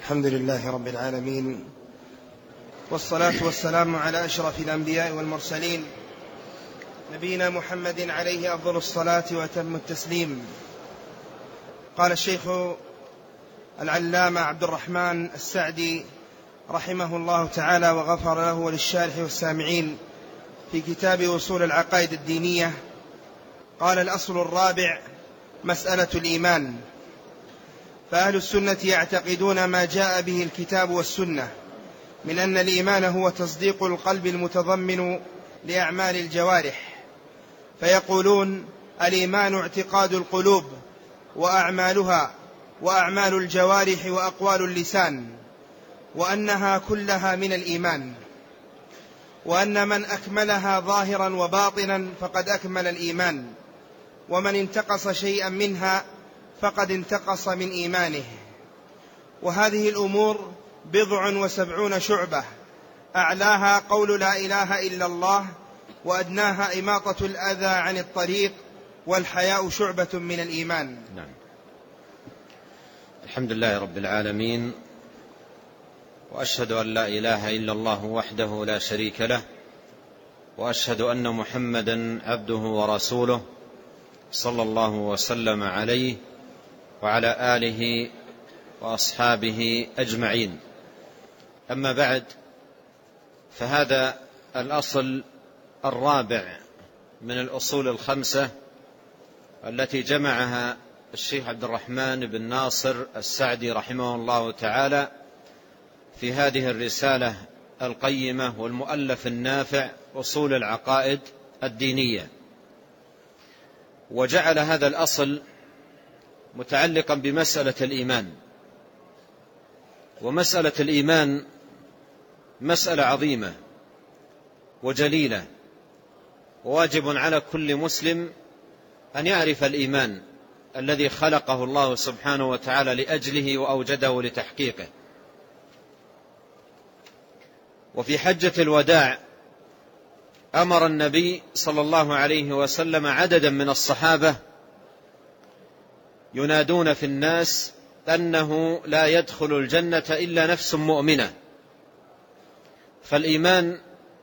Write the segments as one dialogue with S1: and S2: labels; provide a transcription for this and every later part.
S1: الحمد لله رب العالمين، والصلاة والسلام على أشرف الأنبياء والمرسلين، نبينا محمد عليه أفضل الصلاة وأتم التسليم. قال الشيخ العلامة عبد الرحمن السعدي رحمه الله تعالى وغفر له وللشارح والسامعين في كتاب أصول العقائد الدينية، قال: الأصل الرابع مسألة الإيمان. فأهل السنة يعتقدون ما جاء به الكتاب والسنة من أن الإيمان هو تصديق القلب المتضمن لأعمال الجوارح، فيقولون: الإيمان اعتقاد القلوب وأعمالها وأعمال الجوارح وأقوال اللسان، وأنها كلها من الإيمان، وأن من أكملها ظاهرا وباطنا فقد أكمل الإيمان، ومن انتقص شيئا منها فقد انتقص من إيمانه. وهذه الأمور 70 شعبة، أعلاها قول لا إله إلا الله، وأدناها إماطة الأذى عن الطريق، والحياء شعبة من الإيمان.
S2: نعم. الحمد لله رب العالمين، وأشهد أن لا إله إلا الله وحده لا شريك له، وأشهد أن محمدا عبده ورسوله صلى الله وسلم عليه وعلى آله وأصحابه أجمعين. أما بعد، فهذا الأصل الرابع من الأصول الخمسة التي جمعها الشيخ عبد الرحمن بن ناصر السعدي رحمه الله تعالى في هذه الرسالة القيمة والمؤلف النافع أصول العقائد الدينية، وجعل هذا الأصل متعلقا بمسألة الإيمان. ومسألة الإيمان مسألة عظيمة وجليلة، وواجب على كل مسلم أن يعرف الإيمان الذي خلقه الله سبحانه وتعالى لأجله وأوجده لتحقيقه. وفي حجة الوداع أمر النبي صلى الله عليه وسلم عددا من الصحابة ينادون في الناس أنه لا يدخل الجنة إلا نفس مؤمنة. فالإيمان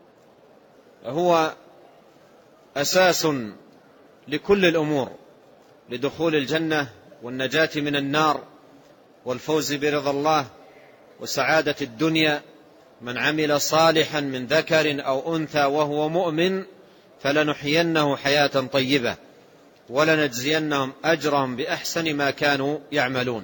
S2: هو أساس لكل الأمور، لدخول الجنة والنجاة من النار والفوز برضا الله وسعادة الدنيا. من عمل صالحا من ذكر أو أنثى وهو مؤمن فلنحيينه حياة طيبة ولنجزينهم أجرهم بأحسن ما كانوا يعملون.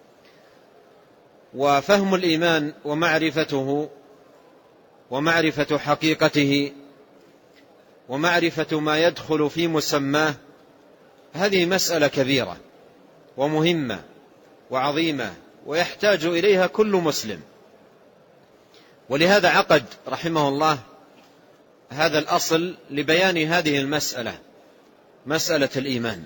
S2: وفهم الإيمان ومعرفته ومعرفة حقيقته ومعرفة ما يدخل في مسماه، هذه مسألة كبيرة ومهمة وعظيمة، ويحتاج إليها كل مسلم. ولهذا عقد رحمه الله هذا الأصل لبيان هذه المسألة، مسألة الإيمان.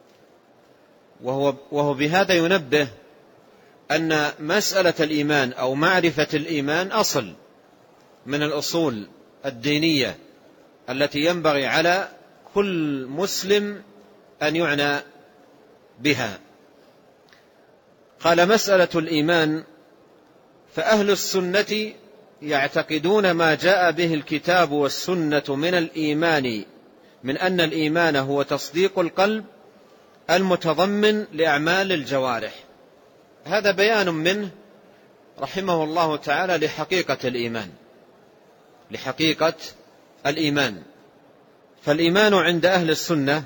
S2: وهو بهذا ينبه أن مسألة الإيمان أو معرفة الإيمان أصل من الأصول الدينية التي ينبغي على كل مسلم أن يعنى بها. قال: مسألة الإيمان. فأهل السنة يعتقدون ما جاء به الكتاب والسنة من الإيمان، من أن الإيمان هو تصديق القلب المتضمن لأعمال الجوارح. هذا بيان منه رحمه الله تعالى لحقيقة الإيمان، لحقيقة الإيمان. فالإيمان عند أهل السنة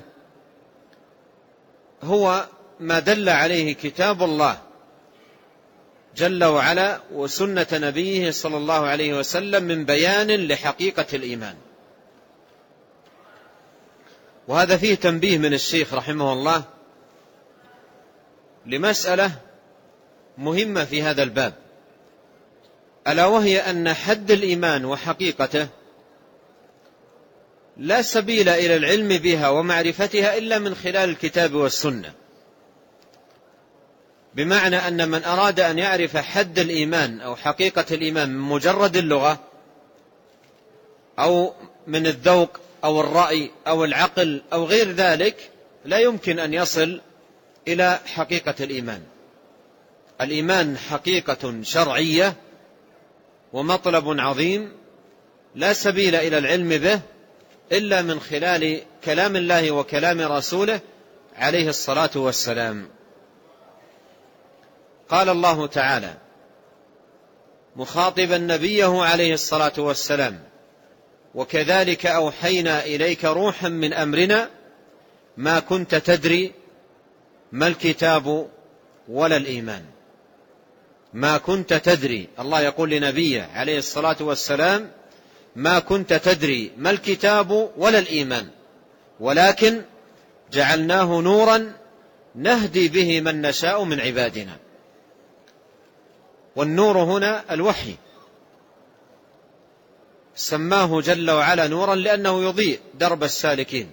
S2: هو ما دل عليه كتاب الله جل وعلا وسنة نبيه صلى الله عليه وسلم من بيان لحقيقة الإيمان. وهذا فيه تنبيه من الشيخ رحمه الله لمسألة مهمة في هذا الباب، ألا وهي أن حد الإيمان وحقيقته لا سبيل إلى العلم بها ومعرفتها إلا من خلال الكتاب والسنة. بمعنى أن من أراد أن يعرف حد الإيمان أو حقيقة الإيمان من مجرد اللغة أو من الذوق أو الرأي أو العقل أو غير ذلك لا يمكن أن يصل إلى حقيقة الإيمان. الإيمان حقيقة شرعية ومطلب عظيم لا سبيل إلى العلم به إلا من خلال كلام الله وكلام رسوله عليه الصلاة والسلام. قال الله تعالى مخاطبا نبيه عليه الصلاة والسلام: وكذلك أوحينا إليك روحا من أمرنا ما كنت تدري ما الكتاب ولا الإيمان. ما كنت تدري، الله يقول لنبيه عليه الصلاة والسلام: ما كنت تدري ما الكتاب ولا الإيمان ولكن جعلناه نورا نهدي به من نشاء من عبادنا. والنور هنا الوحي، سماه جل وعلا نورا لأنه يضيء درب السالكين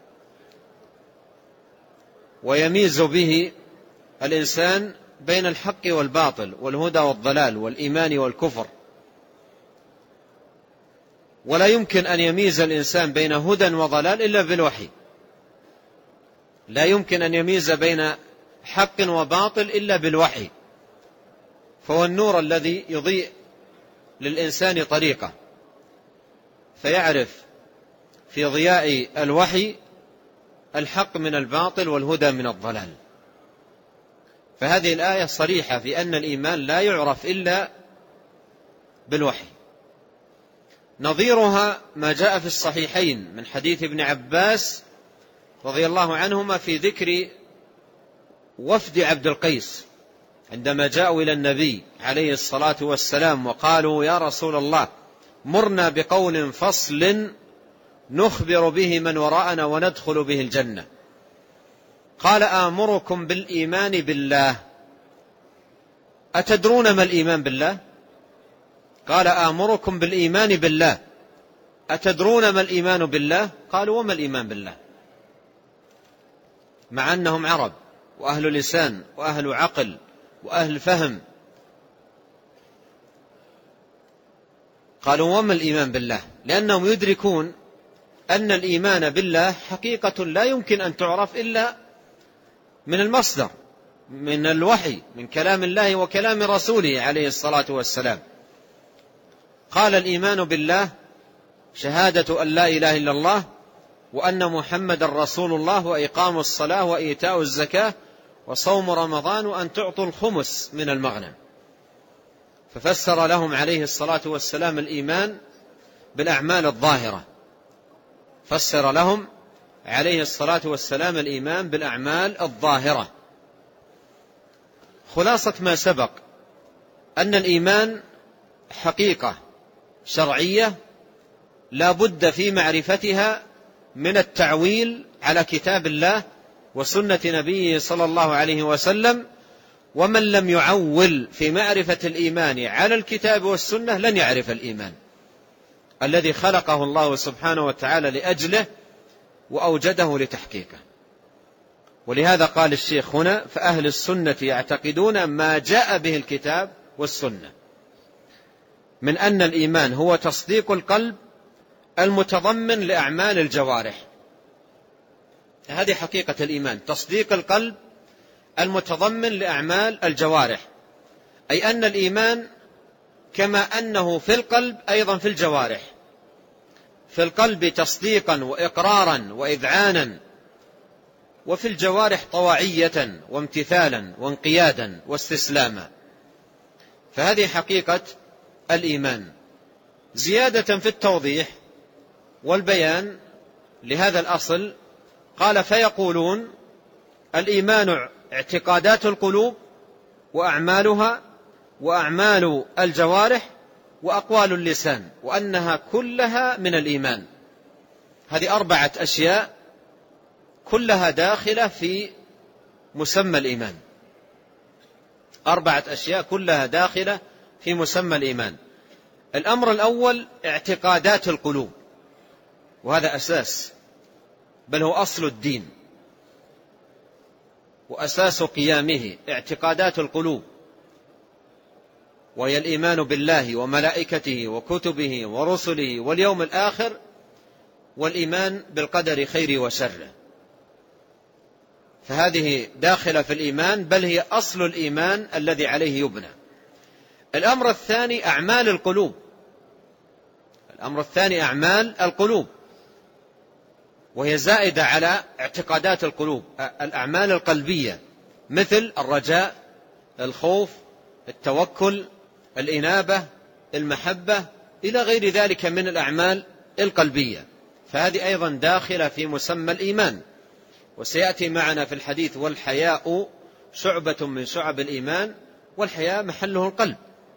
S2: ويميز به الإنسان بين الحق والباطل والهدى والضلال والإيمان والكفر. ولا يمكن أن يميز الإنسان بين هدى وضلال إلا بالوحي، لا يمكن أن يميز بين حق وباطل إلا بالوحي، فهو النور الذي يضيء للإنسان طريقه فيعرف في ضياء الوحي الحق من الباطل والهدى من الضلال. فهذه الآية صريحة في أن الإيمان لا يعرف إلا بالوحي. نظيرها ما جاء في الصحيحين من حديث ابن عباس رضي الله عنهما في ذكر وفد عبد القيس عندما جاءوا إلى النبي عليه الصلاة والسلام وقالوا: يا رسول الله، مرنا بقول فصل نخبر به من وراءنا وندخل به الجنة. قال: آمركم بالإيمان بالله. أتدرون ما الإيمان بالله؟ قال: آمركم بالإيمان بالله. أتدرون ما الإيمان بالله؟ قالوا: وما الإيمان بالله؟ مع أنهم عرب وأهل لسان وأهل عقل وأهل فهم. قالوا: وما الإيمان بالله؟ لأنهم يدركون أن الإيمان بالله حقيقة لا يمكن أن تعرف إلا من المصدر، من الوحي، من كلام الله وكلام رسوله عليه الصلاة والسلام. قال: الإيمان بالله شهادة أن لا إله إلا الله وأن محمد رسول الله وإقام الصلاة وإيتاء الزكاة وصوم رمضان وأن تعطوا الخمس من المغنم. ففسر لهم عليه الصلاة والسلام الإيمان بالأعمال الظاهرة، فسر لهم عليه الصلاة والسلام الإيمان بالأعمال الظاهرة. خلاصة ما سبق أن الإيمان حقيقة شرعية لا بد في معرفتها من التعويل على كتاب الله وسنة نبيه صلى الله عليه وسلم. ومن لم يعول في معرفة الإيمان على الكتاب والسنة لن يعرف الإيمان الذي خلقه الله سبحانه وتعالى لأجله وأوجده لتحقيقه. ولهذا قال الشيخ هنا: فأهل السنة يعتقدون ما جاء به الكتاب والسنة من أن الإيمان هو تصديق القلب المتضمن لأعمال الجوارح. هذه حقيقة الإيمان، تصديق القلب المتضمن لأعمال الجوارح، أي أن الإيمان كما أنه في القلب أيضا في الجوارح. في القلب تصديقا وإقرارا وإذعانا، وفي الجوارح طواعية وامتثالا وانقيادا واستسلاما. فهذه حقيقة الإيمان. زيادة في التوضيح والبيان لهذا الأصل قال: فيقولون الإيمان اعتقادات القلوب وأعمالها وأعمال الجوارح وأقوال اللسان، وأنها كلها من الإيمان. هذه 4 أشياء كلها داخلة في مسمى الإيمان. 4 أشياء كلها داخلة في مسمى الإيمان. الأمر الأول اعتقادات القلوب، وهذا أساس، بل هو أصل الدين وأساس قيامه. اعتقادات القلوب، وهي الإيمان بالله وملائكته وكتبه ورسله واليوم الآخر، والإيمان بالقدر خيره وشره. فهذه داخلة في الإيمان، بل هي أصل الإيمان الذي عليه يبنى. الأمر الثاني أعمال القلوب. الأمر الثاني أعمال القلوب، وهي زائدة على اعتقادات القلوب، الأعمال القلبية، مثل الرجاء، الخوف، التوكل، الإنابة، المحبة، إلى غير ذلك من الأعمال القلبية، فهذه أيضا داخلة في مسمى الإيمان. وسيأتي معنا في الحديث: والحياء شعبة من شعب الإيمان، والحياء محله القلب.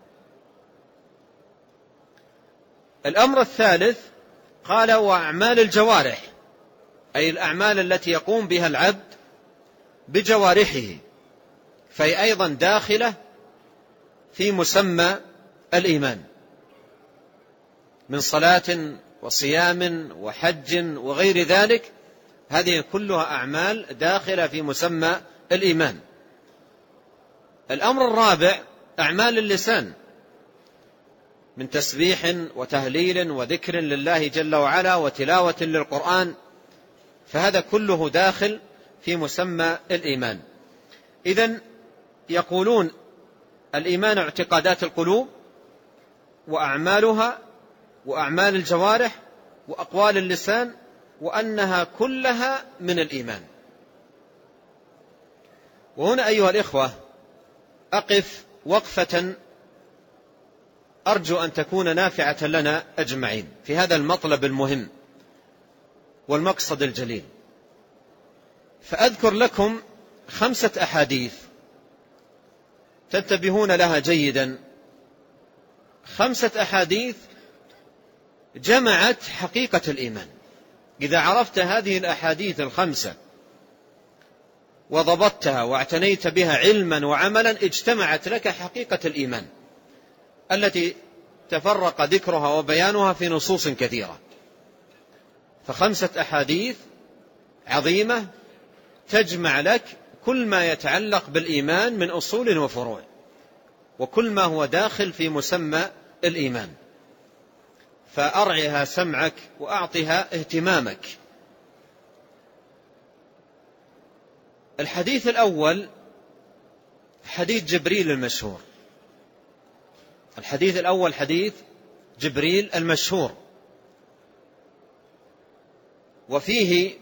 S2: الأمر الثالث قال: وأعمال الجوارح، أي الأعمال التي يقوم بها العبد بجوارحه، فهي أيضا داخلة في مسمى الإيمان، من صلاة وصيام وحج وغير ذلك، هذه كلها أعمال داخلة في مسمى الإيمان. الأمر الرابع أعمال اللسان، من تسبيح وتهليل وذكر لله جل وعلا وتلاوة للقرآن، فهذا كله داخل في مسمى الإيمان. إذن يقولون الإيمان اعتقادات القلوب وأعمالها وأعمال الجوارح وأقوال اللسان، وأنها كلها من الإيمان. وهنا أيها الإخوة أقف وقفة أرجو أن تكون نافعة لنا أجمعين في هذا المطلب المهم والمقصد الجليل، فأذكر لكم 5 أحاديث تنتبهون لها جيدا، 5 أحاديث جمعت حقيقة الإيمان. إذا عرفت هذه الأحاديث 5 وضبطتها واعتنيت بها علما وعملا، اجتمعت لك حقيقة الإيمان التي تفرق ذكرها وبيانها في نصوص كثيرة. ف5 أحاديث عظيمة تجمع لك كل ما يتعلق بالإيمان من أصول وفروع، وكل ما هو داخل في مسمى الإيمان، فأرعها سمعك وأعطها اهتمامك. الحديث الأول حديث جبريل المشهور. الحديث الأول حديث جبريل المشهور، وفيه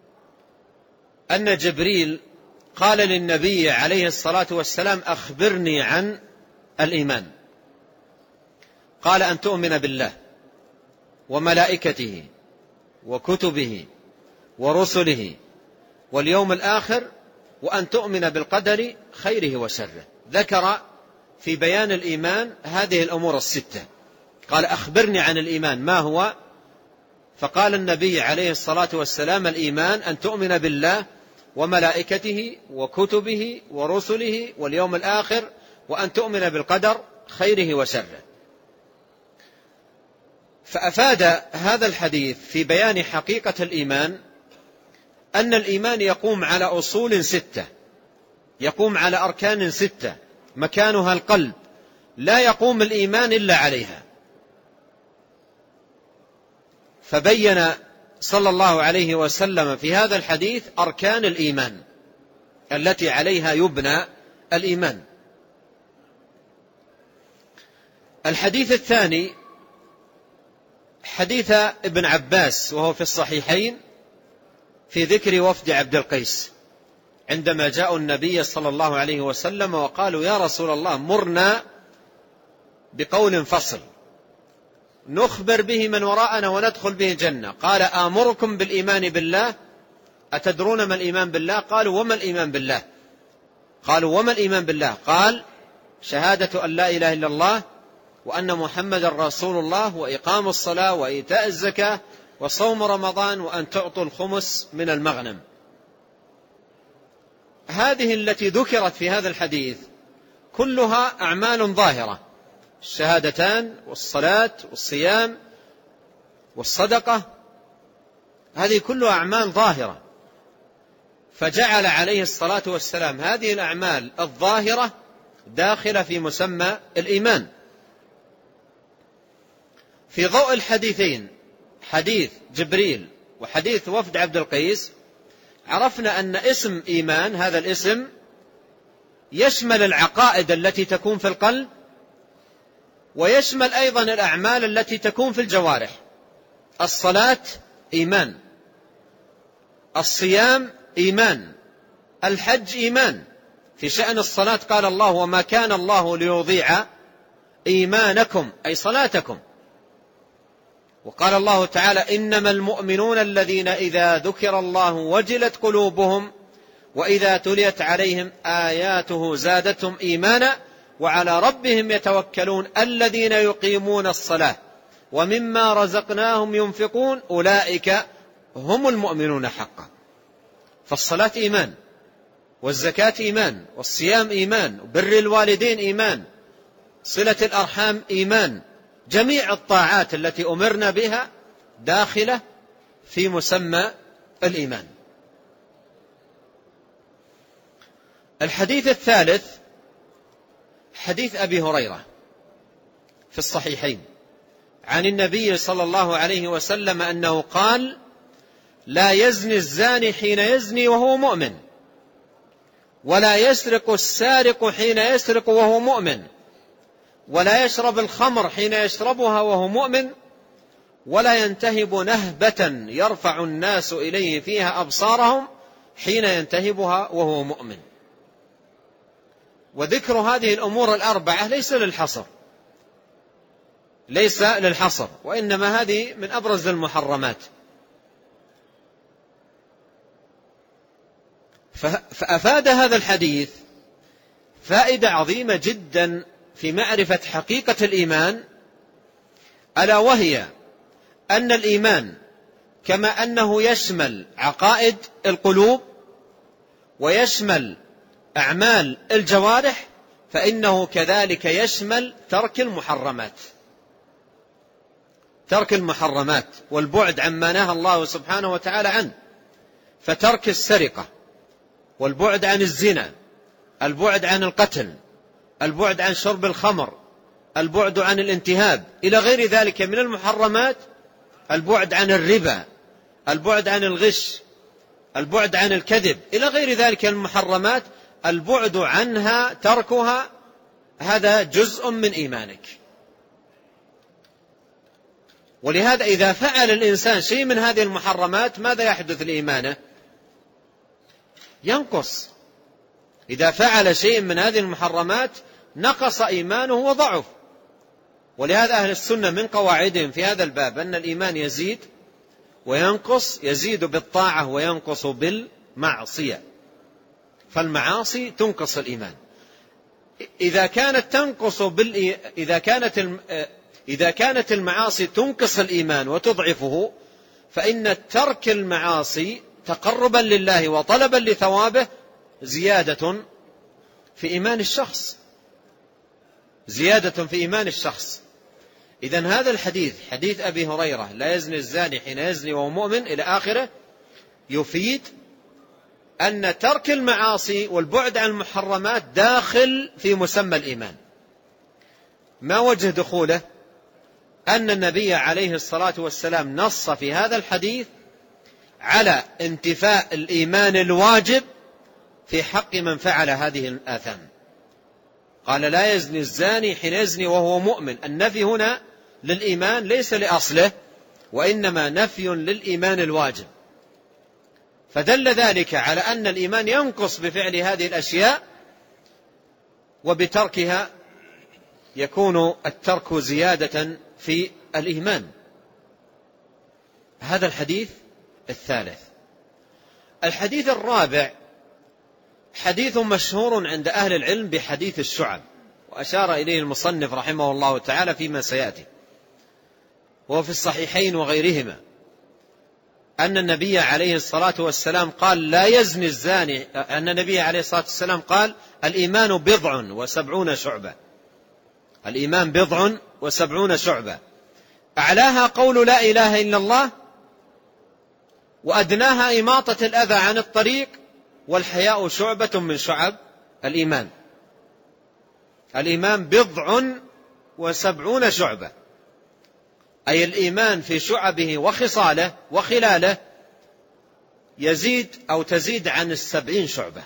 S2: أن جبريل قال للنبي عليه الصلاة والسلام: أخبرني عن الإيمان. قال: أن تؤمن بالله وملائكته وكتبه ورسله واليوم الآخر، وأن تؤمن بالقدر خيره وشره. ذكر في بيان الإيمان هذه الأمور 6. قال: أخبرني عن الإيمان ما هو؟ فقال النبي عليه الصلاة والسلام: الإيمان أن تؤمن بالله وملائكته وكتبه ورسله واليوم الآخر، وأن تؤمن بالقدر خيره وشره. فأفاد هذا الحديث في بيان حقيقة الإيمان أن الإيمان يقوم على أصول 6، يقوم على أركان 6، مكانها القلب، لا يقوم الإيمان إلا عليها. فبين صلى الله عليه وسلم في هذا الحديث أركان الإيمان التي عليها يبنى الإيمان. الحديث الثاني حديث ابن عباس، وهو في الصحيحين، في ذكر وفد عبد القيس عندما جاءوا النبي صلى الله عليه وسلم وقالوا: يا رسول الله، مرنا بقول فصل نخبر به من وراءنا وندخل به الجنة. قال: آمركم بالإيمان بالله. أتدرون ما الإيمان بالله؟ قالوا: وما الإيمان بالله؟ قالوا: وما الإيمان بالله؟ قال: شهادة أن لا إله إلا الله وأن محمد رسول الله، وإقام الصلاة، وإيتاء الزكاة، وصوم رمضان، وأن تعطوا الخمس من المغنم. هذه التي ذكرت في هذا الحديث كلها أعمال ظاهرة: الشهادتان والصلاة والصيام والصدقة، هذه كلها أعمال ظاهرة. فجعل عليه الصلاة والسلام هذه الأعمال الظاهرة داخلة في مسمى الإيمان. في ضوء الحديثين، حديث جبريل وحديث وفد عبد القيس، عرفنا أن اسم إيمان هذا الاسم يشمل العقائد التي تكون في القلب، ويشمل أيضا الأعمال التي تكون في الجوارح. الصلاة إيمان، الصيام إيمان، الحج إيمان. في شأن الصلاة قال الله: وما كان الله ليضيع إيمانكم، أي صلاتكم. وقال الله تعالى: إنما المؤمنون الذين إذا ذكر الله وجلت قلوبهم وإذا تليت عليهم آياته زادتهم إيمانا وعلى ربهم يتوكلون الذين يقيمون الصلاة ومما رزقناهم ينفقون أولئك هم المؤمنون حقا. فالصلاة إيمان، والزكاة إيمان، والصيام إيمان، وبر الوالدين إيمان، صلة الأرحام إيمان. جميع الطاعات التي أمرنا بها داخلة في مسمى الإيمان. الحديث الثالث حديث أبي هريرة في الصحيحين عن النبي صلى الله عليه وسلم أنه قال: لا يزني الزاني حين يزني وهو مؤمن، ولا يسرق السارق حين يسرق وهو مؤمن، ولا يشرب الخمر حين يشربها وهو مؤمن، ولا ينتهب نهبة يرفع الناس إليه فيها أبصارهم حين ينتهبها وهو مؤمن. وذكر هذه الأمور الأربعة ليس للحصر، وإنما هذه من أبرز المحرمات. فأفاد هذا الحديث فائدة عظيمة جدا في معرفة حقيقة الإيمان، ألا وهي أن الإيمان كما أنه يشمل عقائد القلوب ويشمل أعمال الجوارح، فإنه كذلك يشمل ترك المحرمات والبعد عما نهى الله سبحانه وتعالى عنه. فترك السرقة، والبعد عن الزنا، البعد عن القتل، البعد عن شرب الخمر، البعد عن الانتهاب، إلى غير ذلك من المحرمات، البعد عن الربا، البعد عن الغش، البعد عن الكذب، إلى غير ذلك من المحرمات، البعد عنها تركها هذا جزء من إيمانك. ولهذا إذا فعل الإنسان شيء من هذه المحرمات ماذا يحدث لإيمانه؟ ينقص. إذا فعل شيء من هذه المحرمات نقص إيمانه وضعف. ولهذا أهل السنة من قواعدهم في هذا الباب أن الإيمان يزيد وينقص، يزيد بالطاعة وينقص بالمعصية. فالمعاصي تنقص الإيمان. إذا كانت المعاصي تنقص الإيمان وتضعفه، فإن ترك المعاصي تقربا لله وطلبا لثوابه زيادة في إيمان الشخص. إذن هذا الحديث، حديث أبي هريرة: لا يزني الزاني حين يزني وهو مؤمن، إلى آخره، يفيد أن ترك المعاصي والبعد عن المحرمات داخل في مسمى الإيمان. ما وجه دخوله؟ أن النبي عليه الصلاة والسلام نص في هذا الحديث على انتفاء الإيمان الواجب في حق من فعل هذه الآثام. قال: لا يزني الزاني حين يزني وهو مؤمن. النفي هنا للإيمان ليس لأصله، وإنما نفي للإيمان الواجب. فدل ذلك على أن الإيمان ينقص بفعل هذه الأشياء، وبتركها يكون الترك زيادة في الإيمان. هذا الحديث الثالث. الحديث الرابع حديث مشهور عند أهل العلم بحديث الشعب، وأشار إليه المصنف رحمه الله تعالى فيما سيأتي، وهو في الصحيحين وغيرهما، أن النبي عليه الصلاة والسلام قال: لا يزني الزاني. أن النبي عليه الصلاة والسلام قال: الإيمان 70 شعبة. الإيمان 70 شعبة، أعلاها قول لا إله إلا الله، وأدناها إماطة الأذى عن الطريق، والحياء شعبة من شعب الإيمان. الإيمان 70 شعبة، أي الإيمان في شعبه وخصاله وخلاله يزيد أو تزيد عن 70 شعبة.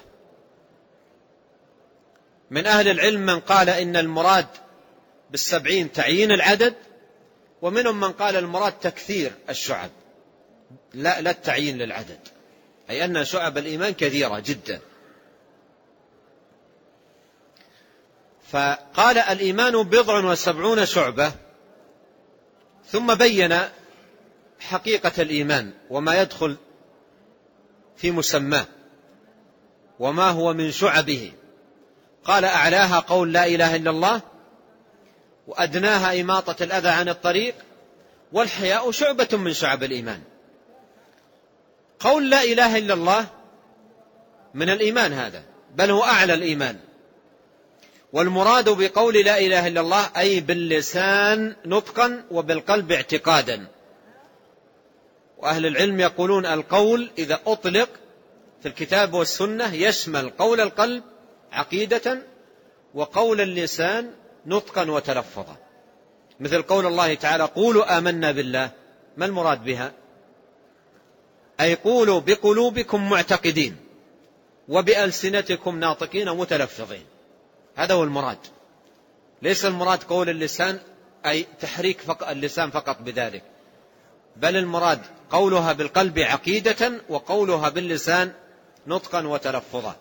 S2: من أهل العلم من قال إن المراد 70 تعيين العدد، ومنهم من قال المراد تكثير الشعب لا التعيين للعدد، أي أن شعب الإيمان كثيرة جدا. فقال الإيمان 70 شعبة، ثم بين حقيقة الإيمان وما يدخل في مسماه وما هو من شعبه. قال أعلاها قول لا إله إلا الله، وأدناها إماطة الأذى عن الطريق، والحياء شعبة من شعب الإيمان. قول لا إله إلا الله من الإيمان هذا، بل هو أعلى الإيمان. والمراد بقول لا إله إلا الله أي باللسان نطقا وبالقلب اعتقادا. وأهل العلم يقولون القول إذا أطلق في الكتاب والسنة يشمل قول القلب عقيدة وقول اللسان نطقا وتلفظا، مثل قول الله تعالى قولوا آمنا بالله. ما المراد بها؟ أي قولوا بقلوبكم معتقدين وبألسنتكم ناطقين متلفظين، هذا هو المراد. ليس المراد قول اللسان أي تحريك اللسان فقط بذلك، بل المراد قولها بالقلب عقيدة وقولها باللسان نطقا وتلفظا،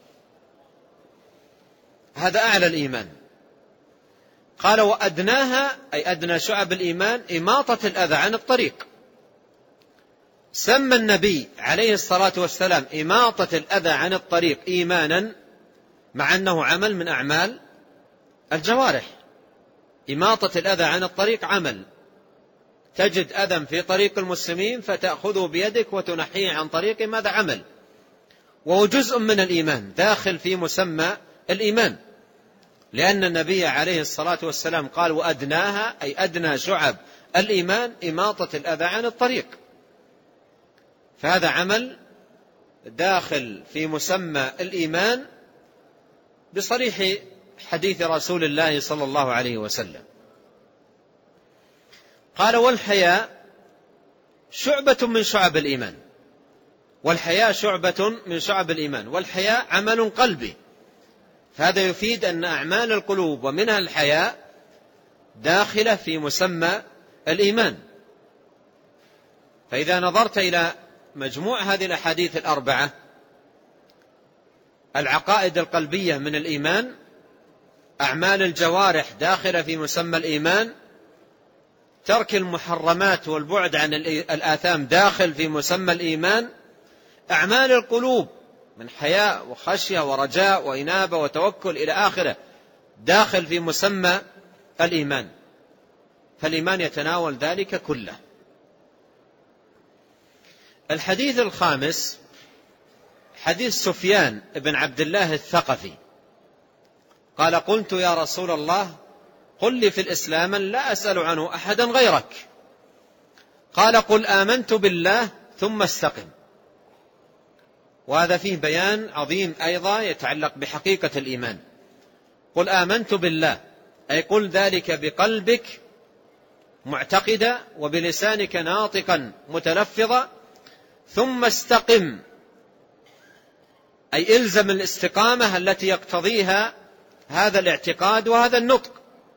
S2: هذا أعلى الإيمان. قال وأدناها أي أدنى شعب الإيمان إماطة الأذى عن الطريق. سمى النبي عليه الصلاة والسلام إماطة الأذى عن الطريق إيمانا، مع أنه عمل من أعمال الجوارح. إماطة الأذى عن الطريق عمل، تجد أذى في طريق المسلمين فتأخذه بيدك وتنحيه عن طريق، ماذا عمل، وهو جزء من الإيمان داخل في مسمى الإيمان، لأن النبي عليه الصلاة والسلام قال وأدناها أي أدنى شعب الإيمان إماطة الأذى عن الطريق. فهذا عمل داخل في مسمى الإيمان بصريح حديث رسول الله صلى الله عليه وسلم. قال والحياء شعبة من شعب الإيمان، والحياء شعبة من شعب الإيمان، والحياء عمل قلبي. فهذا يفيد أن أعمال القلوب ومنها الحياء داخلة في مسمى الإيمان. فإذا نظرت إلى مجموع هذه الأحاديث الأربعة، العقائد القلبية من الإيمان، أعمال الجوارح داخلة في مسمى الإيمان، ترك المحرمات والبعد عن الآثام داخل في مسمى الإيمان، أعمال القلوب من حياء وخشية ورجاء وإنابة وتوكل إلى آخره داخل في مسمى الإيمان. فالإيمان يتناول ذلك كله. الحديث الخامس حديث سفيان بن عبد الله الثقفي قال قلت يا رسول الله قل لي في الإسلام لا أسأل عنه أحدا غيرك. قال قل آمنت بالله ثم استقم. وهذا فيه بيان عظيم أيضا يتعلق بحقيقة الإيمان. قل آمنت بالله أي قل ذلك بقلبك معتقدا وبلسانك ناطقا متلفظا، ثم استقم أي إلزم الاستقامة التي يقتضيها هذا الاعتقاد وهذا النطق.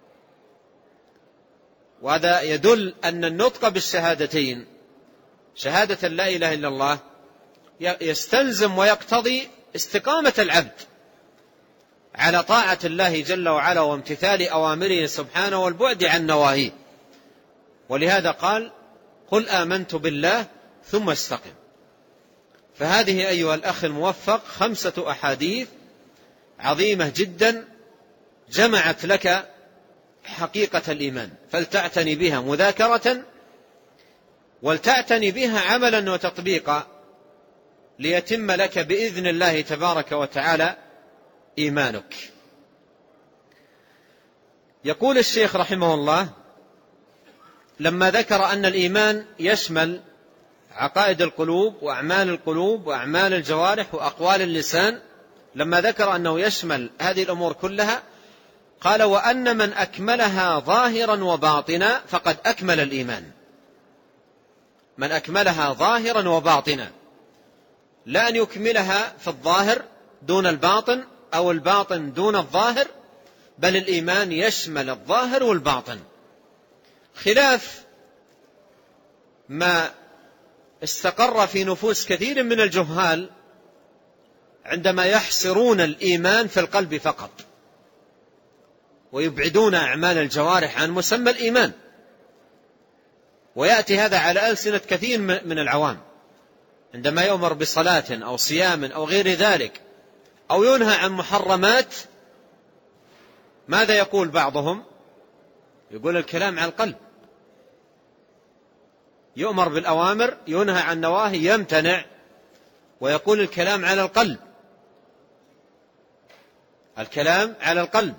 S2: وهذا يدل أن النطق بالشهادتين، شهادة لا إله إلا الله، يستلزم ويقتضي استقامة العبد على طاعة الله جل وعلا وامتثال أوامره سبحانه والبعد عن نواهيه. ولهذا قال قل آمنت بالله ثم استقم. فهذه أيها الأخ الموفق 5 أحاديث عظيمة جدا جمعت لك حقيقة الإيمان، فلتعتني بها مذاكرة ولتعتني بها عملا وتطبيقا ليتم لك بإذن الله تبارك وتعالى إيمانك. يقول الشيخ رحمه الله لما ذكر أن الإيمان يشمل عقائد القلوب وأعمال القلوب وأعمال الجوارح وأقوال اللسان، لما ذكر أنه يشمل هذه الأمور كلها قال وأن من أكملها ظاهرا وباطنا فقد أكمل الإيمان. من أكملها ظاهرا وباطنا، لا أن يكملها في الظاهر دون الباطن أو الباطن دون الظاهر، بل الإيمان يشمل الظاهر والباطن، خلاف ما استقر في نفوس كثير من الجهال عندما يحصرون الإيمان في القلب فقط ويبعدون أعمال الجوارح عن مسمى الإيمان. ويأتي هذا على ألسنة كثير من العوام عندما يؤمر بصلاة أو صيام أو غير ذلك أو ينهى عن محرمات، ماذا يقول بعضهم؟ يقول الكلام عن القلب، يؤمر بالأوامر ينهى عن نواهي يمتنع، ويقول الكلام على القلب، الكلام على القلب.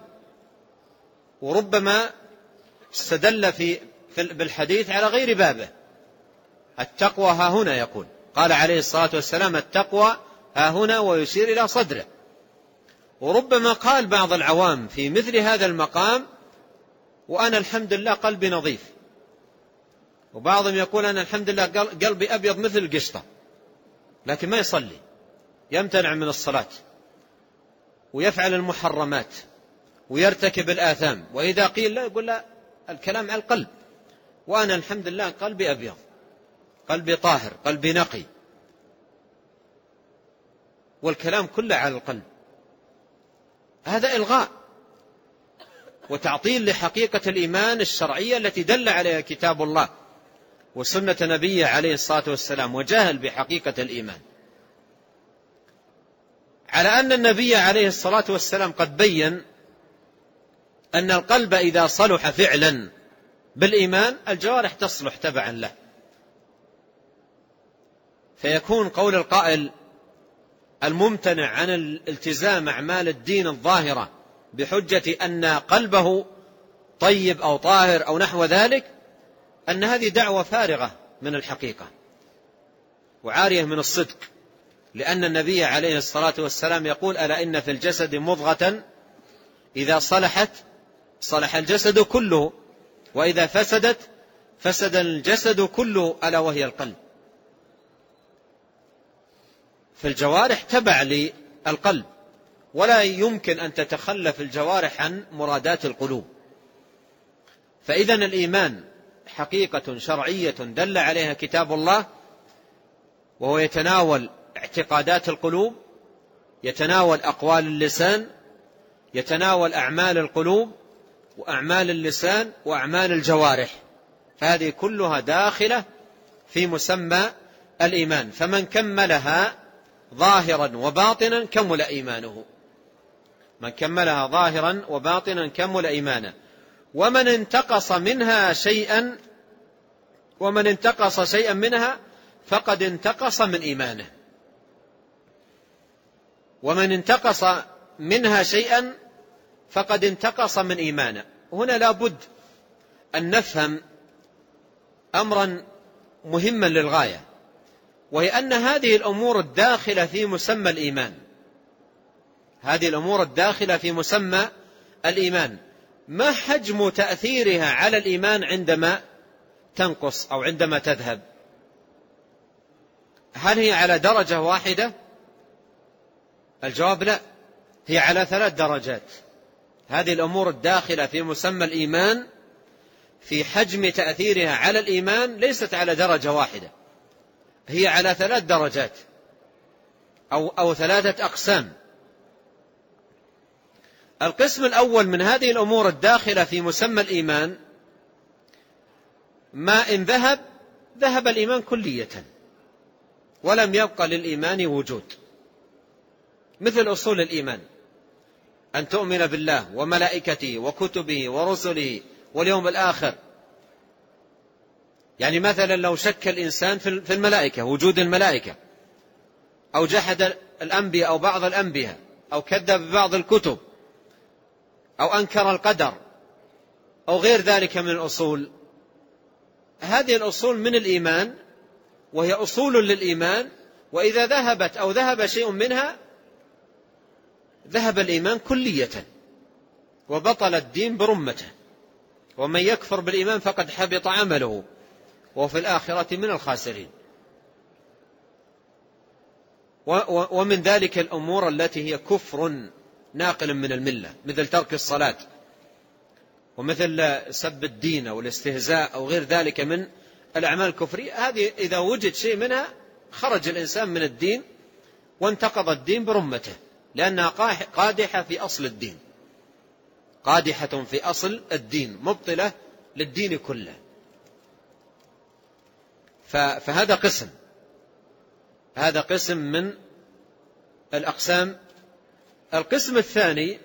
S2: وربما استدل بالحديث على غير بابه. التقوى ها هنا، يقول قال عليه الصلاة والسلام التقوى ها هنا، ويشير إلى صدره. وربما قال بعض العوام في مثل هذا المقام وأنا الحمد لله قلبي نظيف، وبعضهم يقول أنا الحمد لله قلبي أبيض مثل القشطة، لكن ما يصلي، يمتنع من الصلاة ويفعل المحرمات ويرتكب الآثام، وإذا قيل لا يقول لا الكلام على القلب، وأنا الحمد لله قلبي أبيض، قلبي طاهر، قلبي نقي، والكلام كله على القلب. هذا إلغاء وتعطيل لحقيقة الإيمان الشرعية التي دل عليها كتاب الله وسنة نبيه عليه الصلاة والسلام، وجاهل بحقيقة الإيمان، على أن النبي عليه الصلاة والسلام قد بين أن القلب إذا صلح فعلا بالإيمان الجوارح تصلح تبعا له، فيكون قول القائل الممتنع عن الالتزام أعمال الدين الظاهرة بحجة أن قلبه طيب أو طاهر أو نحو ذلك، أن هذه دعوة فارغة من الحقيقة وعارية من الصدق، لأن النبي عليه الصلاة والسلام يقول ألا إن في الجسد مضغة إذا صلحت صلح الجسد كله، وإذا فسدت فسد الجسد كله، ألا وهي القلب. فالجوارح تبع للقلب، ولا يمكن أن تتخلف الجوارح عن مرادات القلوب. فإذا الإيمان حقيقة شرعية دل عليها كتاب الله، وهو يتناول اعتقادات القلوب، يتناول أقوال اللسان، يتناول أعمال القلوب وأعمال اللسان وأعمال الجوارح، فهذه كلها داخلة في مسمى الإيمان. فمن كملها ظاهرا وباطنا كمل إيمانه، من كملها ظاهرا وباطنا كمل إيمانه. ومن انتقص شيئا منها فقد انتقص من إيمانه، ومن انتقص منها شيئا فقد انتقص من إيمانه. هنا لابد أن نفهم أمرا مهما للغاية، وهي أن هذه الأمور الداخلة في مسمى الإيمان، هذه الأمور الداخلة في مسمى الإيمان، ما حجم تأثيرها على الإيمان عندما تنقص أو عندما تذهب؟ هل هي على درجة واحدة؟ الجواب لا، هي على 3 درجات. هذه الأمور الداخلة في مسمى الإيمان في حجم تأثيرها على الإيمان ليست على درجة واحدة، هي على 3 درجات أو 3 أقسام. القسم الأول من هذه الأمور الداخلة في مسمى الإيمان ما إن ذهب الإيمان كلية ولم يبقى للإيمان وجود، مثل أصول الإيمان: أن تؤمن بالله وملائكته وكتبه ورسله واليوم الآخر. يعني مثلا لو شك الإنسان في الملائكة، وجود الملائكة، أو جحد الأنبياء أو بعض الأنبياء، أو كذب ببعض الكتب، أو أنكر القدر، أو غير ذلك من الأصول، هذه الأصول من الإيمان وهي أصول للإيمان، وإذا ذهبت أو ذهب شيء منها ذهب الإيمان كلية وبطل الدين برمته، ومن يكفر بالإيمان فقد حبط عمله، وفي الآخرة من الخاسرين. ومن ذلك الأمور التي هي كفر ناقل من الملة، مثل ترك الصلاة، ومثل سب الدين أو الاستهزاء أو غير ذلك من الأعمال الكفرية. هذه إذا وجد شيء منها خرج الإنسان من الدين وانتقض الدين برمته، لأنها قادحة في أصل الدين، قادحة في أصل الدين، مبطلة للدين كله. فهذا قسم، هذا قسم من الأقسام. القسم الثاني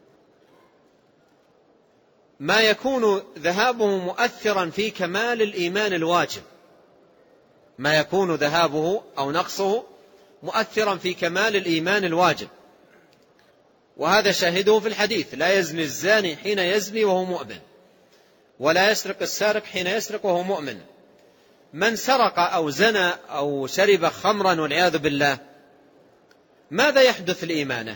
S2: ما يكون ذهابه مؤثرا في كمال الإيمان الواجب، ما يكون ذهابه أو نقصه مؤثرا في كمال الإيمان الواجب، وهذا شاهده في الحديث: لا يزني الزاني حين يزني وهو مؤمن، ولا يسرق السارق حين يسرق وهو مؤمن. من سرق أو زنى أو شرب خمرا والعياذ بالله، ماذا يحدث لإيمانه؟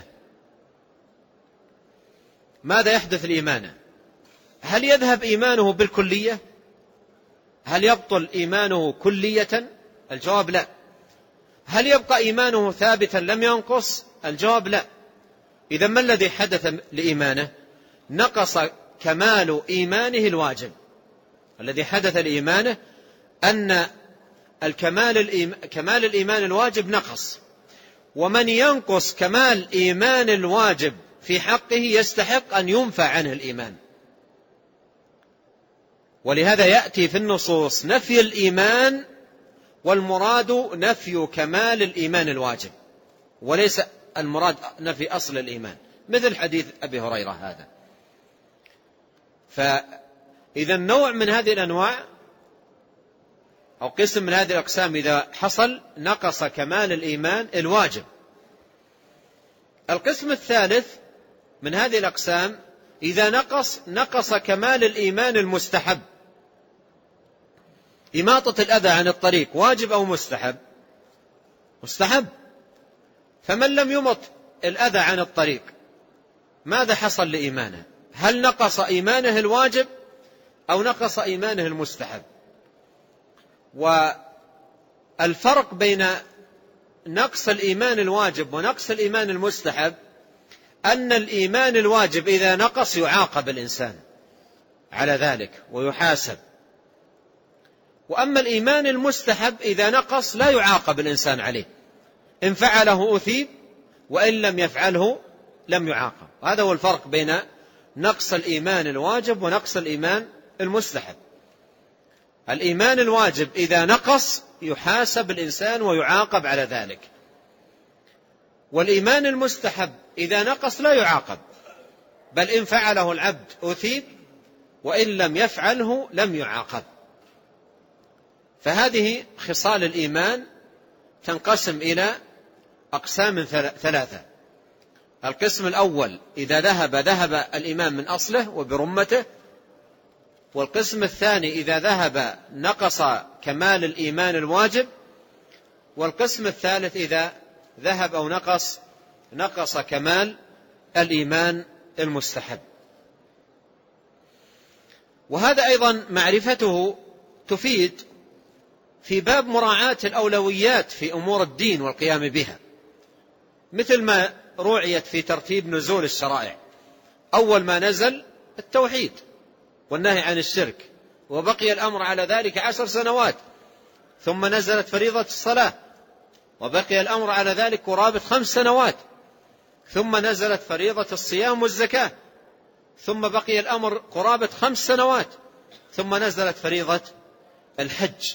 S2: ماذا يحدث لإيمانه؟ هل يذهب إيمانه بالكلية؟ هل يبطل إيمانه كلية؟ الجواب لا. هل يبقى إيمانه ثابتا لم ينقص؟ الجواب لا. إذا ما الذي حدث لإيمانه؟ نقص كمال إيمانه الواجب. الذي حدث لإيمانه أن كمال الإيمان الواجب نقص، ومن ينقص كمال إيمان الواجب في حقه يستحق أن ينفى عنه الإيمان. ولهذا يأتي في النصوص نفي الإيمان، والمراد نفي كمال الإيمان الواجب، وليس المراد نفي أصل الإيمان، مثل حديث أبي هريرة هذا. فإذا نوع من هذه الأنواع أو قسم من هذه الأقسام إذا حصل نقص كمال الإيمان الواجب. القسم الثالث من هذه الأقسام إذا نقص كمال الإيمان المستحب. إماطة الأذى عن الطريق واجب أو مستحب؟ مستحب. فمن لم يمط الأذى عن الطريق ماذا حصل لإيمانه؟ هل نقص إيمانه الواجب أو نقص إيمانه المستحب؟ والفرق بين نقص الإيمان الواجب ونقص الإيمان المستحب أن الإيمان الواجب إذا نقص يعاقب الإنسان على ذلك ويحاسب، وأما الإيمان المستحب إذا نقص لا يعاقب الإنسان عليه، إن فعله أثيب وإن لم يفعله لم يعاقب. هذا هو الفرق بين نقص الإيمان الواجب ونقص الإيمان المستحب. الإيمان الواجب إذا نقص يحاسب الإنسان ويعاقب على ذلك، والإيمان المستحب إذا نقص لا يعاقب، بل إن فعله العبد أثيب وإن لم يفعله لم يعاقب. فهذه خصال الإيمان تنقسم إلى أقسام ثلاثة. القسم الأول إذا ذهب الإيمان من أصله وبرمته، والقسم الثاني إذا ذهب نقص كمال الإيمان الواجب، والقسم الثالث إذا ذهب أو نقص كمال الإيمان المستحب. وهذا أيضا معرفته تفيد في باب مراعاة الأولويات في أمور الدين والقيام بها، مثل ما رعيت في ترتيب نزول الشرائع. أول ما نزل التوحيد والنهي عن الشرك، وبقي الأمر على ذلك 10 سنوات، ثم نزلت فريضة الصلاة، وبقي الأمر على ذلك قرابة 5 سنوات، ثم نزلت فريضة الصيام والزكاة، ثم بقي الأمر قرابة 5 سنوات، ثم نزلت فريضة الحج.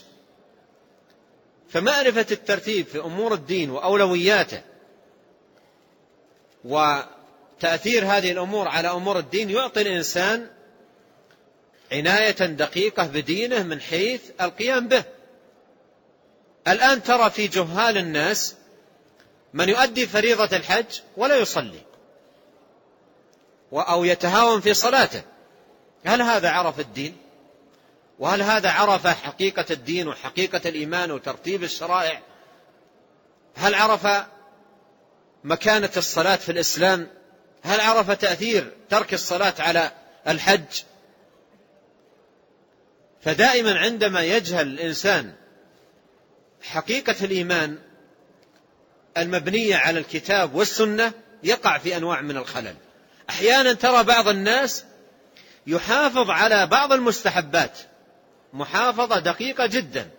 S2: فمعرفة الترتيب في أمور الدين وأولوياته وتأثير هذه الأمور على أمور الدين يعطي الإنسان عناية دقيقة بدينه من حيث القيام به. الآن ترى في جهال الناس من يؤدي فريضة الحج ولا يصلي، أو يتهاون في صلاته. هل هذا عرف الدين؟ وهل هذا عرف حقيقة الدين وحقيقة الإيمان وترتيب الشرائع؟ هل عرف مكانة الصلاة في الإسلام؟ هل عرف تأثير ترك الصلاة على الحج؟ فدائما عندما يجهل الإنسان حقيقة الإيمان المبنية على الكتاب والسنة يقع في أنواع من الخلل. أحيانا ترى بعض الناس يحافظ على بعض المستحبات محافظة دقيقة جدا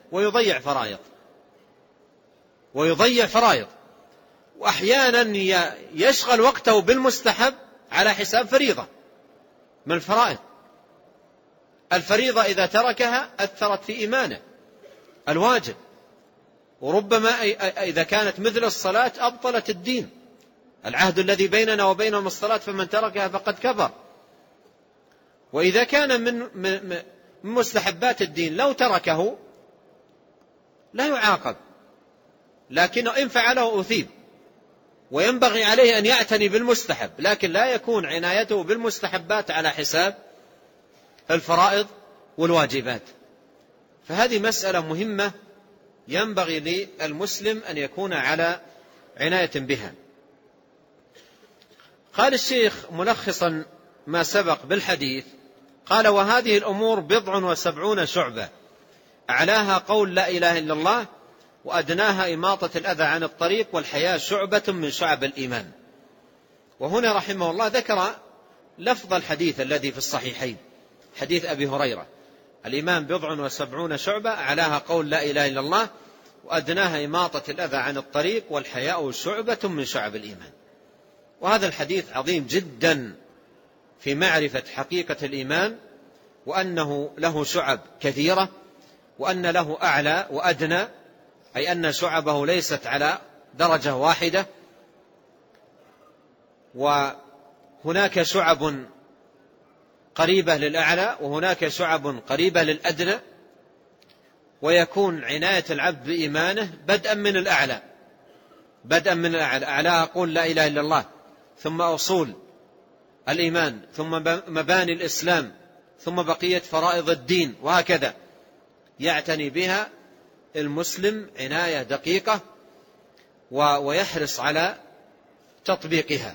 S2: ويضيع فرائض، وأحيانا يشغل وقته بالمستحب على حساب فريضة من الفرائض. الفريضة إذا تركها أثرت في إيمانه الواجب، وربما إذا كانت مثل الصلاة أبطلت الدين. العهد الذي بيننا وبينهم الصلاة فمن تركها فقد كفر. وإذا كان من مستحبات الدين لو تركه لا يعاقب، لكنه إن فعله أثيب. وينبغي عليه أن يعتني بالمستحب، لكن لا يكون عنايته بالمستحبات على حساب الفرائض والواجبات. فهذه مسألة مهمة ينبغي للمسلم أن يكون على عناية بها. قال الشيخ ملخصا ما سبق بالحديث، قال: وهذه الأمور 70 شعبة، أعلاها قول لا إله إلا الله، وأدناها إماطة الأذى عن الطريق، والحياء شعبة من شعب الإيمان. وهنا رحمه الله ذكر لفظ الحديث الذي في الصحيحين، حديث أبي هريرة: الإيمان 70 شعبة، أعلاها قول لا إله إلا الله، وأدناها إماطة الأذى عن الطريق، والحياء شعبة من شعب الإيمان. وهذا الحديث عظيم جدا في معرفة حقيقة الإيمان، وأنه له شعب كثيرة، وأن له أعلى وأدنى، أي أن شعبه ليست على درجة واحدة، وهناك شعب قريبة للأعلى وهناك شعب قريبة للأدنى. ويكون عناية العبد بإيمانه بدءا من الأعلى، أعلاها قول لا إله إلا الله، ثم أصول الإيمان، ثم مباني الإسلام، ثم بقية فرائض الدين، وهكذا يعتني بها المسلم عناية دقيقة ويحرص على تطبيقها.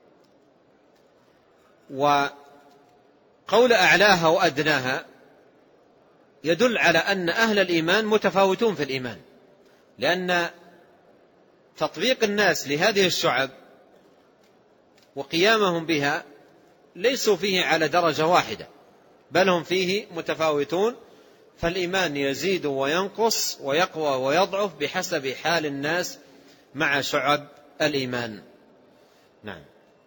S2: وقول أعلاها وأدناها يدل على أن أهل الإيمان متفاوتون في الإيمان، لأن تطبيق الناس لهذه الشعب وقيامهم بها ليسوا فيه على درجة واحدة، بل هم فيه متفاوتون. فالإيمان يزيد وينقص ويقوى ويضعف بحسب حال الناس مع شعب الإيمان. نعم.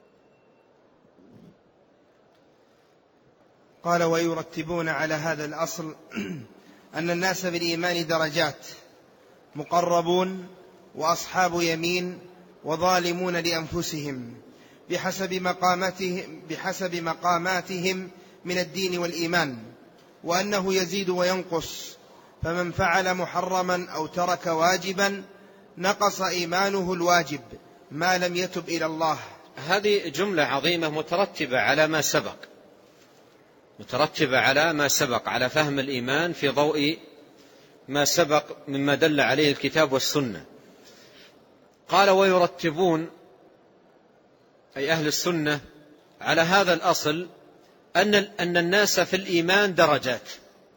S1: قال: ويرتبون على هذا الأصل أن الناس بالإيمان درجات، مقربون وأصحاب يمين وظالمون لأنفسهم بحسب مقاماتهم من الدين والإيمان، وأنه يزيد وينقص، فمن فعل محرما أو ترك واجبا نقص إيمانه الواجب ما لم يتب إلى الله.
S2: هذه جملة عظيمة مترتبة على ما سبق على فهم الإيمان في ضوء ما سبق مما دل عليه الكتاب والسنة. قال: ويرتبون، أي أهل السنة، على هذا الأصل أن الناس في الإيمان درجات.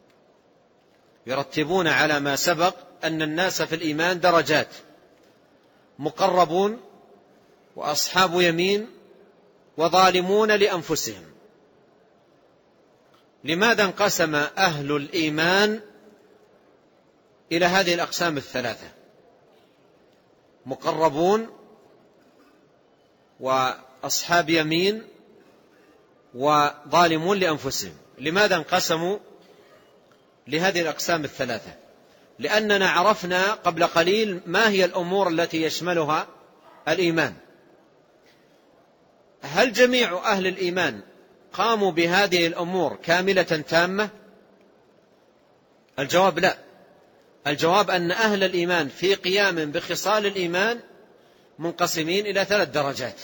S2: يرتبون على ما سبق أن الناس في الإيمان درجات، مقربون وأصحاب يمين وظالمون لأنفسهم. لماذا انقسم أهل الإيمان إلى هذه الأقسام الثلاثة؟ مقربون وأصحاب يمين وظالمون لأنفسهم. لماذا انقسموا لهذه الأقسام الثلاثة؟ لأننا عرفنا قبل قليل ما هي الأمور التي يشملها الإيمان. هل جميع أهل الإيمان قاموا بهذه الأمور كاملة تامة؟ الجواب لا. الجواب أن أهل الإيمان في قيام بخصال الإيمان منقسمين إلى 3 درجات،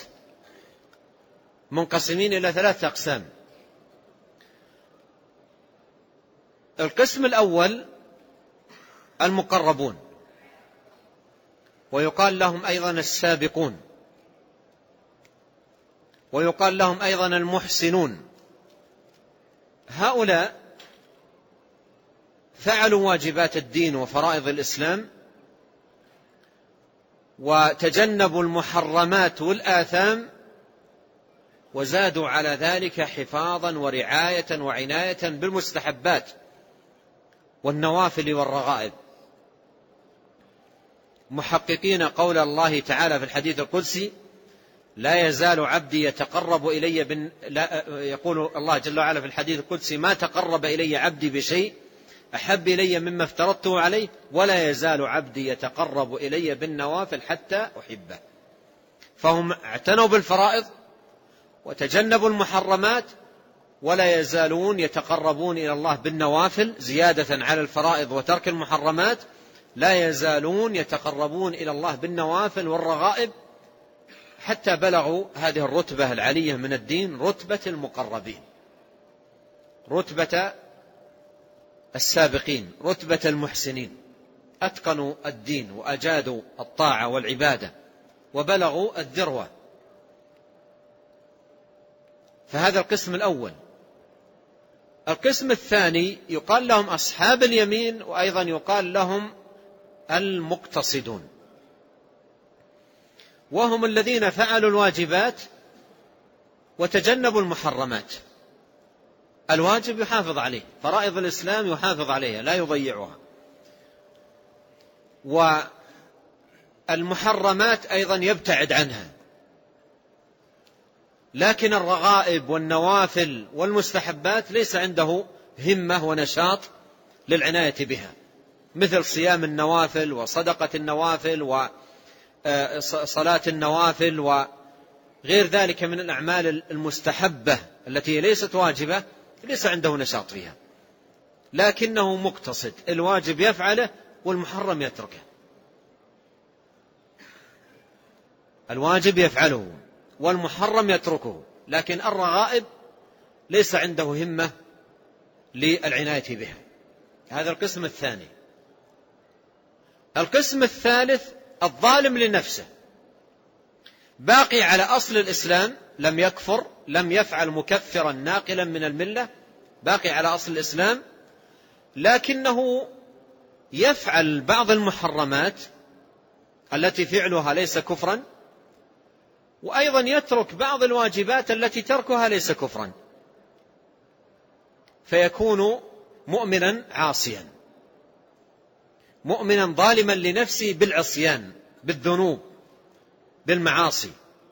S2: منقسمين إلى 3 أقسام. القسم الأول المقربون، ويقال لهم أيضا السابقون، ويقال لهم أيضا المحسنون. هؤلاء فعلوا واجبات الدين وفرائض الإسلام، وتجنبوا المحرمات والآثام، وزادوا على ذلك حفاظا ورعاية وعناية بالمستحبات والنوافل والرغائب، محققين قول الله تعالى في الحديث القدسي: لا يزال عبدي يتقرب إلي يقول الله جل وعلا في الحديث القدسي: ما تقرب إلي عبدي بشيء أحب إلي مما افترضته عليه، ولا يزال عبدي يتقرب إلي بالنوافل حتى أحبه. فهم اعتنوا بالفرائض وتجنبوا المحرمات، ولا يزالون يتقربون إلى الله بالنوافل زيادة على الفرائض وترك المحرمات، لا يزالون يتقربون إلى الله بالنوافل والرغائب، حتى بلغوا هذه الرتبة العالية من الدين، رتبة المقربين، رتبة السابقين، رتبة المحسنين، أتقنوا الدين وأجادوا الطاعة والعبادة وبلغوا الذروة. فهذا القسم الأول. القسم الثاني يقال لهم أصحاب اليمين، وأيضا يقال لهم المقتصدون، وهم الذين فعلوا الواجبات وتجنبوا المحرمات. الواجب يحافظ عليه، فرائض الإسلام يحافظ عليها لا يضيعها، والمحرمات أيضا يبتعد عنها، لكن الرغائب والنوافل والمستحبات ليس عنده همة ونشاط للعناية بها، مثل صيام النوافل وصدقة النوافل وصلاة النوافل وغير ذلك من الأعمال المستحبة التي ليست واجبة، ليس عنده نشاط فيها، لكنه مقتصد، الواجب يفعله والمحرم يتركه. الواجب يفعله والمحرم يتركه، لكن الرغائب ليس عنده همة للعناية بها. هذا القسم الثاني. القسم الثالث: الظالم لنفسه، باقي على أصل الإسلام، لم يكفر، لم يفعل مكفرا ناقلا من الملة، باقي على أصل الإسلام، لكنه يفعل بعض المحرمات التي فعلها ليس كفرا، وأيضا يترك بعض الواجبات التي تركها ليس كفرا، فيكون مؤمنا عاصيا، مؤمنا ظالما لنفسه بالعصيان، بالذنوب، بالمعاصي.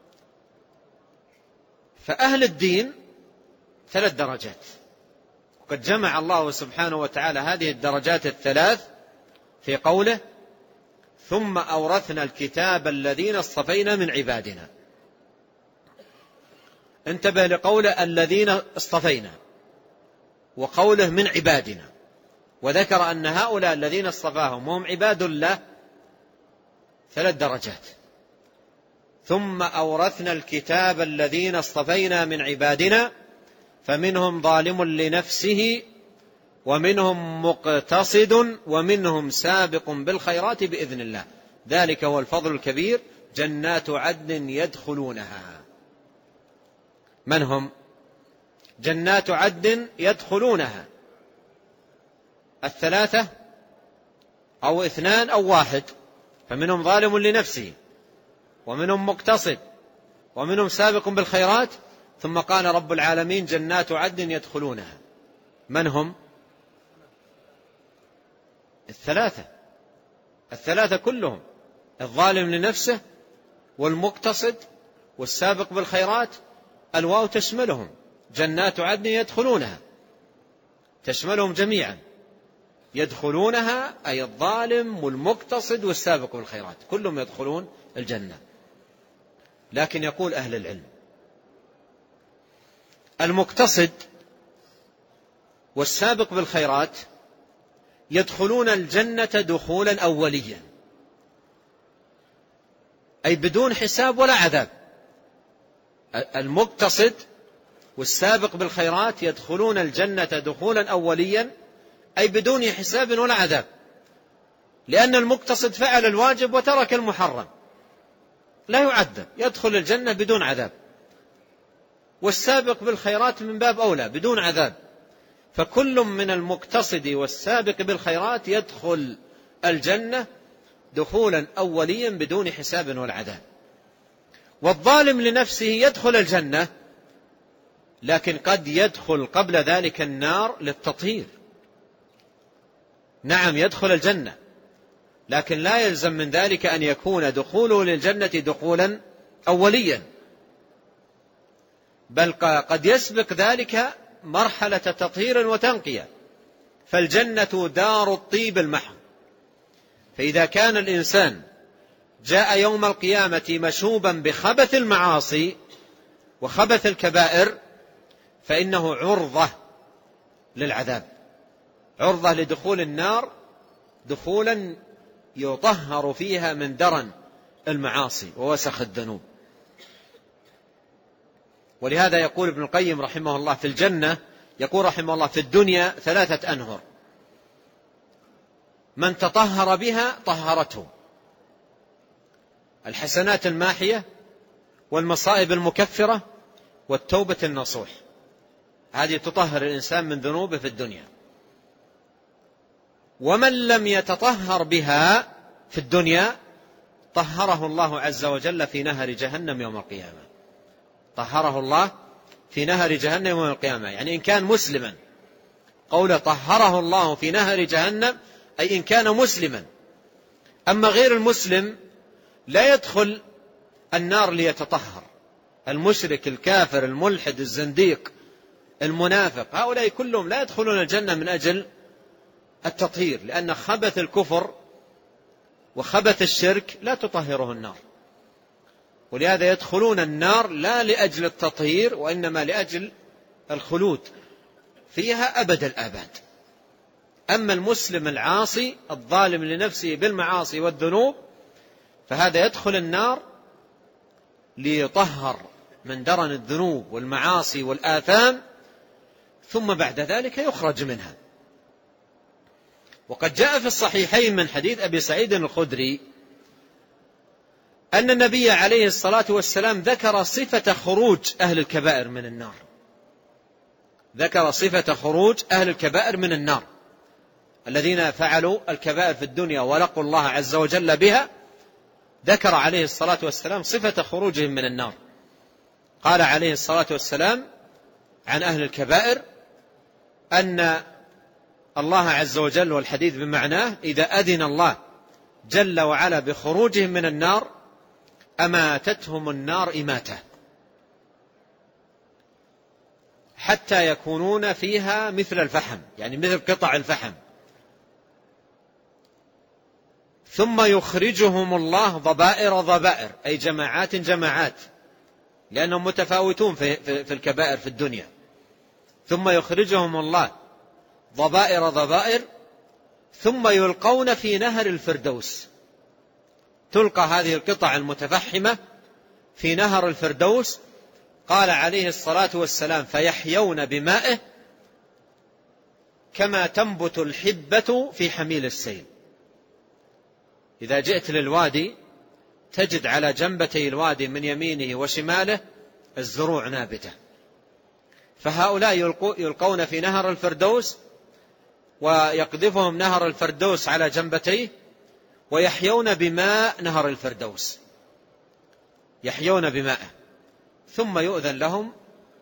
S2: فأهل الدين 3 درجات، وقد جمع الله سبحانه وتعالى هذه الدرجات الثلاث في قوله: ثم أورثنا الكتاب الذين اصطفينا من عبادنا. انتبه لقوله الذين اصطفينا وقوله من عبادنا، وذكر أن هؤلاء الذين اصطفاهم وهم عباد الله 3 درجات. ثم أورثنا الكتاب الذين اصطفينا من عبادنا فمنهم ظالم لنفسه ومنهم مقتصد ومنهم سابق بالخيرات بإذن الله، ذلك هو الفضل الكبير، جنات عدن يدخلونها. من هم؟ جنات عدن يدخلونها 3 أو 2 أو 1، فمنهم ظالم لنفسه ومنهم مقتصد ومنهم سابق بالخيرات، ثم قال رب العالمين جنات عدن يدخلونها. من هم؟ 3 كلهم، الظالم لنفسه والمقتصد والسابق بالخيرات، الواو تشملهم، جنات عدن يدخلونها تشملهم جميعا، يدخلونها أي الظالم والمقتصد والسابق بالخيرات كلهم يدخلون الجنة. لكن يقول أهل العلم المقتصد والسابق بالخيرات يدخلون الجنة دخولا أوليا، أي بدون حساب ولا عذاب. المقتصد والسابق بالخيرات يدخلون الجنة دخولا أوليا، أي بدون حساب ولا عذاب، لأن المقتصد فعل الواجب وترك المحرم لا يعذب، يدخل الجنة بدون عذاب، والسابق بالخيرات من باب أولى بدون عذاب. فكل من المقتصد والسابق بالخيرات يدخل الجنة دخولا أوليا بدون حساب ولا عذاب. والظالم لنفسه يدخل الجنة، لكن قد يدخل قبل ذلك النار للتطهير. نعم يدخل الجنة، لكن لا يلزم من ذلك أن يكون دخوله للجنة دخولا أوليا، بل قد يسبق ذلك مرحلة تطهير وتنقية. فالجنة دار الطيب المحض، فإذا كان الإنسان جاء يوم القيامة مشوبا بخبث المعاصي وخبث الكبائر فإنه عرضة للعذاب، عرضة لدخول النار دخولا يطهر فيها من درن المعاصي ووسخ الذنوب. ولهذا يقول ابن القيم رحمه الله في الجنة، يقول رحمه الله: في الدنيا 3 أنهر، من تطهر بها طهرته، الحسنات الماحية والمصائب المكفرة والتوبة النصوح. هذه تطهر الإنسان من ذنوبه في الدنيا. ومن لم يتطهر بها في الدنيا طهره الله عز وجل في نهر جهنم يوم القيامة. طهره الله في نهر جهنم يوم القيامة، يعني إن كان مسلما، قوله طهره الله في نهر جهنم أي إن كان مسلما. أما غير المسلم لا يدخل النار ليتطهر، المشرك الكافر الملحد الزنديق المنافق، هؤلاء كلهم لا يدخلون الجنة من أجل التطهير، لأن خبث الكفر وخبث الشرك لا تطهره النار. ولهذا يدخلون النار لا لأجل التطهير، وإنما لأجل الخلود فيها أبد الآباد. أما المسلم العاصي الظالم لنفسه بالمعاصي والذنوب فهذا يدخل النار ليطهر من درن الذنوب والمعاصي والآثام، ثم بعد ذلك يخرج منها. وقد جاء في الصحيحين من حديث أبي سعيد الخدري أن النبي عليه الصلاة والسلام ذكر صفة خروج أهل الكبائر من النار، ذكر صفة خروج أهل الكبائر من النار، الذين فعلوا الكبائر في الدنيا ولقوا الله عز وجل بها. ذكر عليه الصلاة والسلام صفة خروجهم من النار. قال عليه الصلاة والسلام عن أهل الكبائر أن الله عز وجل، والحديث بمعناه، إذا أذن الله جل وعلا بخروجهم من النار أماتتهم النار إماتة حتى يكونون فيها مثل الفحم، يعني مثل قطع الفحم، ثم يخرجهم الله ضبائر ضبائر، أي جماعات جماعات، لأنهم متفاوتون في الكبائر في الدنيا. ثم يخرجهم الله ضبائر ضبائر، ثم يلقون في نهر الفردوس. تلقى هذه القطع المتفحمة في نهر الفردوس. قال عليه الصلاة والسلام: فيحيون بمائه كما تنبت الحبة في حميل السيل. إذا جئت للوادي تجد على جنبتي الوادي من يمينه وشماله الزروع نابتة، فهؤلاء يلقون في نهر الفردوس ويقذفهم نهر الفردوس على جنبتيه ويحيون بماء نهر الفردوس، يحيون بماءه، ثم يؤذن لهم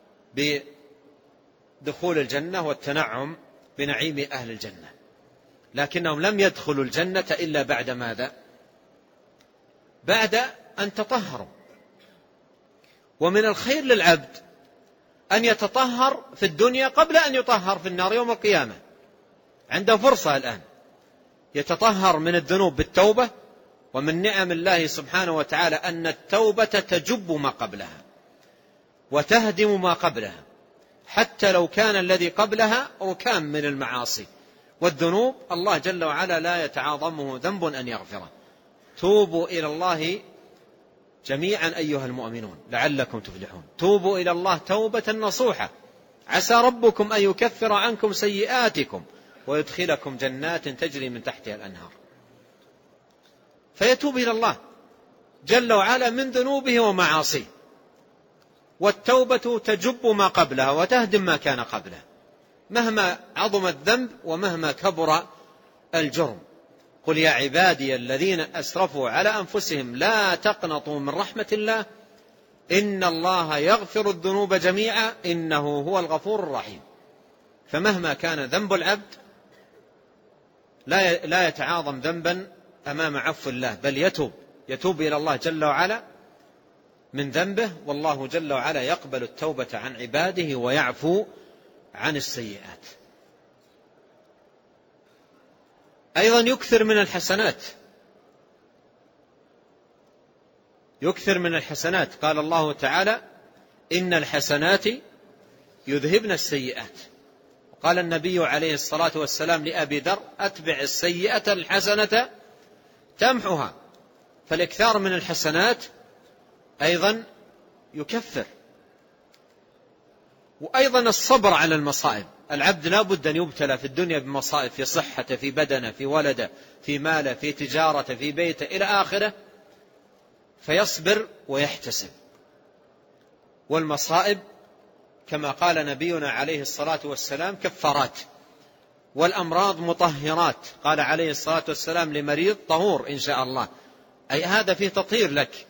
S2: بدخول الجنة والتنعم بنعيم أهل الجنة. لكنهم لم يدخلوا الجنة إلا بعد ماذا؟ بعد أن تطهروا. ومن الخير للعبد أن يتطهر في الدنيا قبل أن يطهر في النار يوم القيامة. عنده فرصة الآن يتطهر من الذنوب بالتوبة. ومن نعم الله سبحانه وتعالى أن التوبة تجب ما قبلها وتهدم ما قبلها، حتى لو كان الذي قبلها ركام من المعاصي والذنوب، الله جل وعلا لا يتعاظمه ذنب أن يغفره. توبوا إلى الله جميعا أيها المؤمنون لعلكم تفلحون. توبوا إلى الله توبة نصوحة، عسى ربكم أن يكفر عنكم سيئاتكم ويدخلكم جنات تجري من تحتها الأنهار. فيتوب إلى الله جل وعلا من ذنوبه ومعاصيه، والتوبة تجب ما قبلها وتهدم ما كان قبلها، مهما عظم الذنب ومهما كبر الجرم. قل يا عبادي الذين أسرفوا على أنفسهم لا تقنطوا من رحمة الله إن الله يغفر الذنوب جميعا إنه هو الغفور الرحيم. فمهما كان ذنب العبد لا يتعاظم ذنبا أمام عفو الله، بل يتوب إلى الله جل وعلا من ذنبه، والله جل وعلا يقبل التوبة عن عباده ويعفو عن السيئات. أيضا يكثر من الحسنات. قال الله تعالى إن الحسنات يذهبن السيئات. قال النبي عليه الصلاة والسلام لأبي ذر أتبع السيئة الحسنة تمحها. فالإكثار من الحسنات أيضا يكفر. وأيضا الصبر على المصائب. العبد لا بد أن يبتلى في الدنيا بمصائب، في صحته، في بدنه، في ولده، في ماله، في تجارته، في بيته إلى آخره، فيصبر ويحتسب. والمصائب كما قال نبينا عليه الصلاة والسلام كفارات، والأمراض مطهرات. قال عليه الصلاة والسلام لمريض طهور إن شاء الله، أي هذا فيه تطهير لك.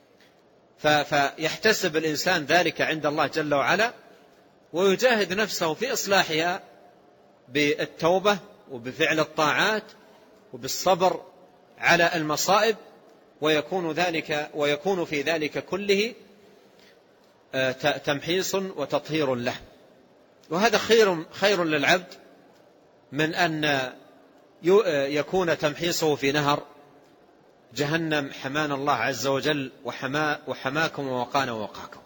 S2: فيحتسب الإنسان ذلك عند الله جل وعلا، ويجاهد نفسه في إصلاحها بالتوبة وبفعل الطاعات وبالصبر على المصائب، ويكون في ذلك كله تمحيص وتطهير له. وهذا خير للعبد من أن يكون تمحيصه في نهر جهنم، حمانا الله عز وجل وحماكم ووقانا ووقاكم.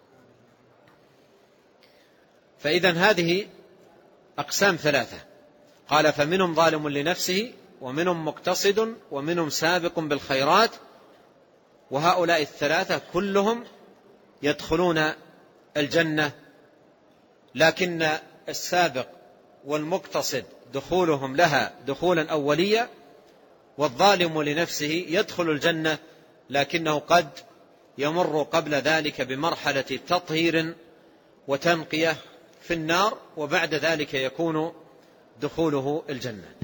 S2: فإذا هذه أقسام ثلاثة. قال فمنهم ظالم لنفسه ومنهم مقتصد ومنهم سابق بالخيرات. وهؤلاء الثلاثة كلهم يدخلون الجنة، لكن السابق والمقتصد دخولهم لها دخولا أوليا، والظالم لنفسه يدخل الجنة لكنه قد يمر قبل ذلك بمرحلة تطهير وتنقية في النار، وبعد ذلك يكون دخوله الجنة.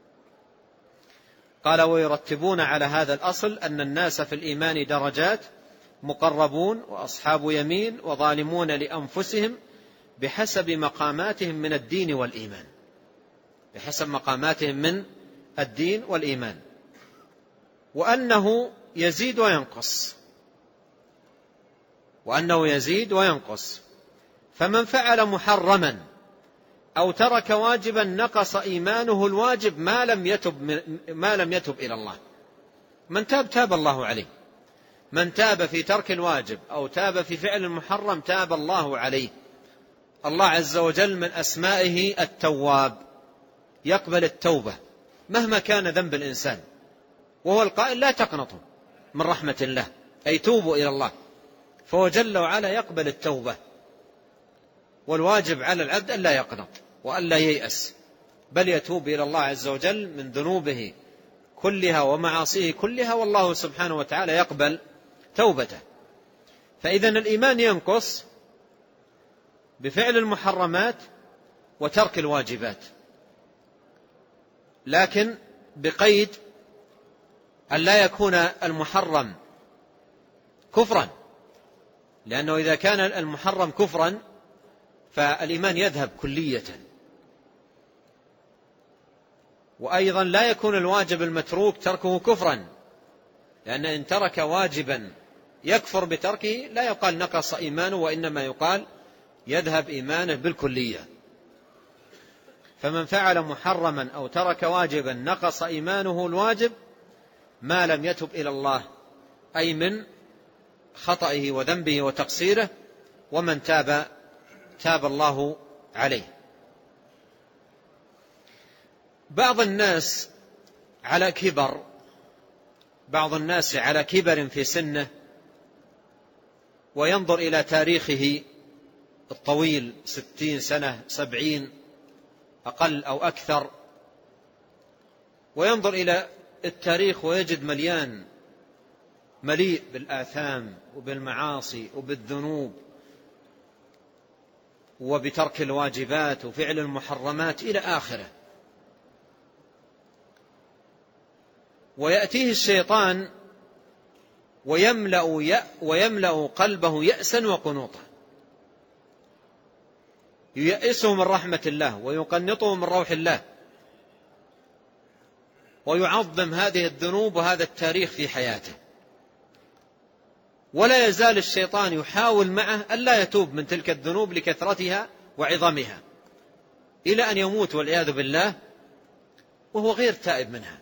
S2: قال ويرتبون على هذا الأصل أن الناس في الإيمان درجات، مقربون وأصحاب يمين وظالمون لأنفسهم بحسب مقاماتهم من الدين والإيمان. بحسب مقاماتهم من الدين والإيمان. وأنه يزيد وينقص. فمن فعل محرما أو ترك واجبا نقص إيمانه الواجب ما لم يتب إلى الله. من تاب الله عليه. من تاب في ترك الواجب أو تاب في فعل المحرم تاب الله عليه. الله عز وجل من أسمائه التواب، يقبل التوبة مهما كان ذنب الإنسان، وهو القائل لا تقنطوا من رحمة الله، أي توبوا إلى الله. فهو جل وعلا يقبل التوبة. والواجب على العبد أن لا يقنط وأن لا ييأس، بل يتوب إلى الله عز وجل من ذنوبه كلها ومعاصيه كلها، والله سبحانه وتعالى يقبل توبته. فإذا الإيمان ينقص بفعل المحرمات وترك الواجبات، لكن بقيد أن لا يكون المحرم كفرا، لأنه إذا كان المحرم كفرا فالإيمان يذهب كلية. وأيضا لا يكون الواجب المتروك تركه كفرا، لأن إن ترك واجبا يكفر بتركه لا يقال نقص إيمانه، وإنما يقال يذهب إيمانه بالكلية. فمن فعل محرما أو ترك واجبا نقص إيمانه الواجب ما لم يتب إلى الله، أي من خطئه وذنبه وتقصيره. ومن تاب الله عليه. بعض الناس على كبر في سنه، وينظر إلى تاريخه الطويل 60 سنة 70 أقل أو أكثر، وينظر إلى التاريخ ويجد مليء بالآثام وبالمعاصي وبالذنوب وبترك الواجبات وفعل المحرمات إلى آخره. ويأتيه الشيطان ويملأ قلبه يأسا وقنوطا، ييأسه من رحمة الله ويقنطه من روح الله، ويعظم هذه الذنوب وهذا التاريخ في حياته. ولا يزال الشيطان يحاول معه ألا يتوب من تلك الذنوب لكثرتها وعظمها، إلى أن يموت والعياذ بالله وهو غير تائب منها،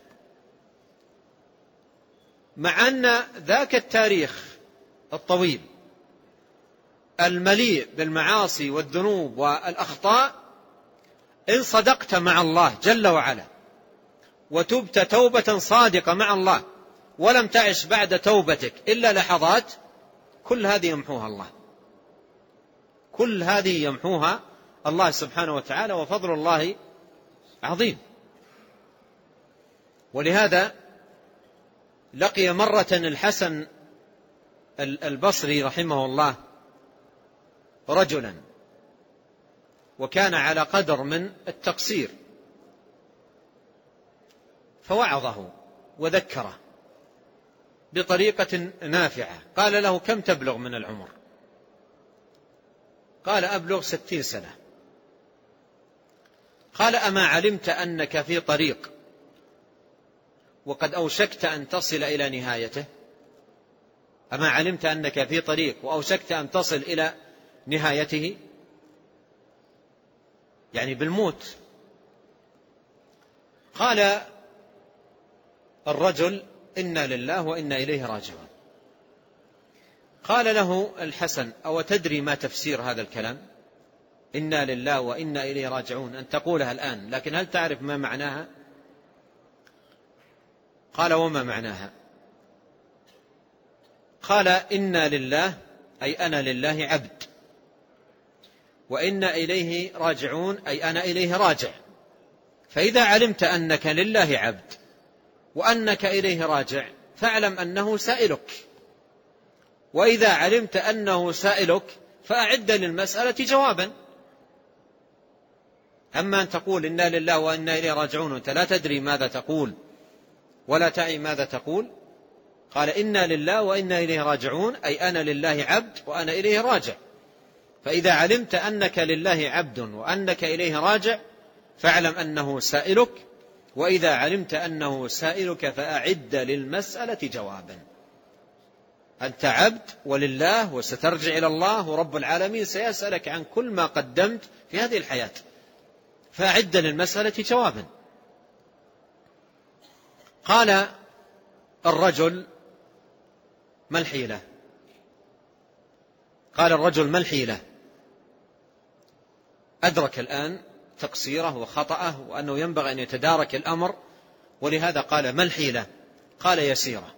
S2: مع أن ذاك التاريخ الطويل المليء بالمعاصي والذنوب والأخطاء، إن صدقت مع الله جل وعلا وتبت توبة صادقة مع الله ولم تعش بعد توبتك إلا لحظات، كل هذه يمحوها الله، كل هذه يمحوها الله سبحانه وتعالى، وفضل الله عظيم. ولهذا لقي مرة الحسن البصري رحمه الله رجلا، وكان على قدر من التقصير، فوعظه وذكره بطريقة نافعة. قال له: كم تبلغ من العمر؟ قال: أبلغ 60 سنة. قال: أما علمت أنك في طريق وقد أوشكت أن تصل إلى نهايته؟ أما علمت أنك في طريق وأوشكت أن تصل إلى نهايته، يعني بالموت. قال الرجل: إنا لله وإنا إليه راجعون. قال له الحسن: أو تدري ما تفسير هذا الكلام؟ إنا لله وإنا إليه راجعون، أن تقولها الآن، لكن هل تعرف ما معناها؟ قال: وما معناها؟ قال: إنا لله أي أنا لله عبد، وإنا إليه راجعون أي أنا إليه راجع. فإذا علمت أنك لله عبد وأنك إليه راجع فاعلم أنه سائلك، وإذا علمت أنه سائلك فأعد للمسألة جوابا. أما أن تقول إنا لله وإنا إليه راجعون وأنت لا تدري ماذا تقول ولا تعي ماذا تقول. قال: إنا لله وإنا إليه راجعون أي أنا لله عبد وأنا إليه راجع. فإذا علمت أنك لله عبد وأنك إليه راجع فاعلم أنه سائلك، وإذا علمت أنه سائلك فأعد للمسألة جوابا. أنت عبد ولله، وسترجع إلى الله، ورب العالمين سيسألك عن كل ما قدمت في هذه الحياة، فأعد للمسألة جوابا. قال الرجل: ما الحيلة؟ قال الرجل: ما الحيلة؟ أدرك الآن تقصيره وخطأه وأنه ينبغي أن يتدارك الأمر، ولهذا قال: ما الحيلة؟ قال: يسيرة.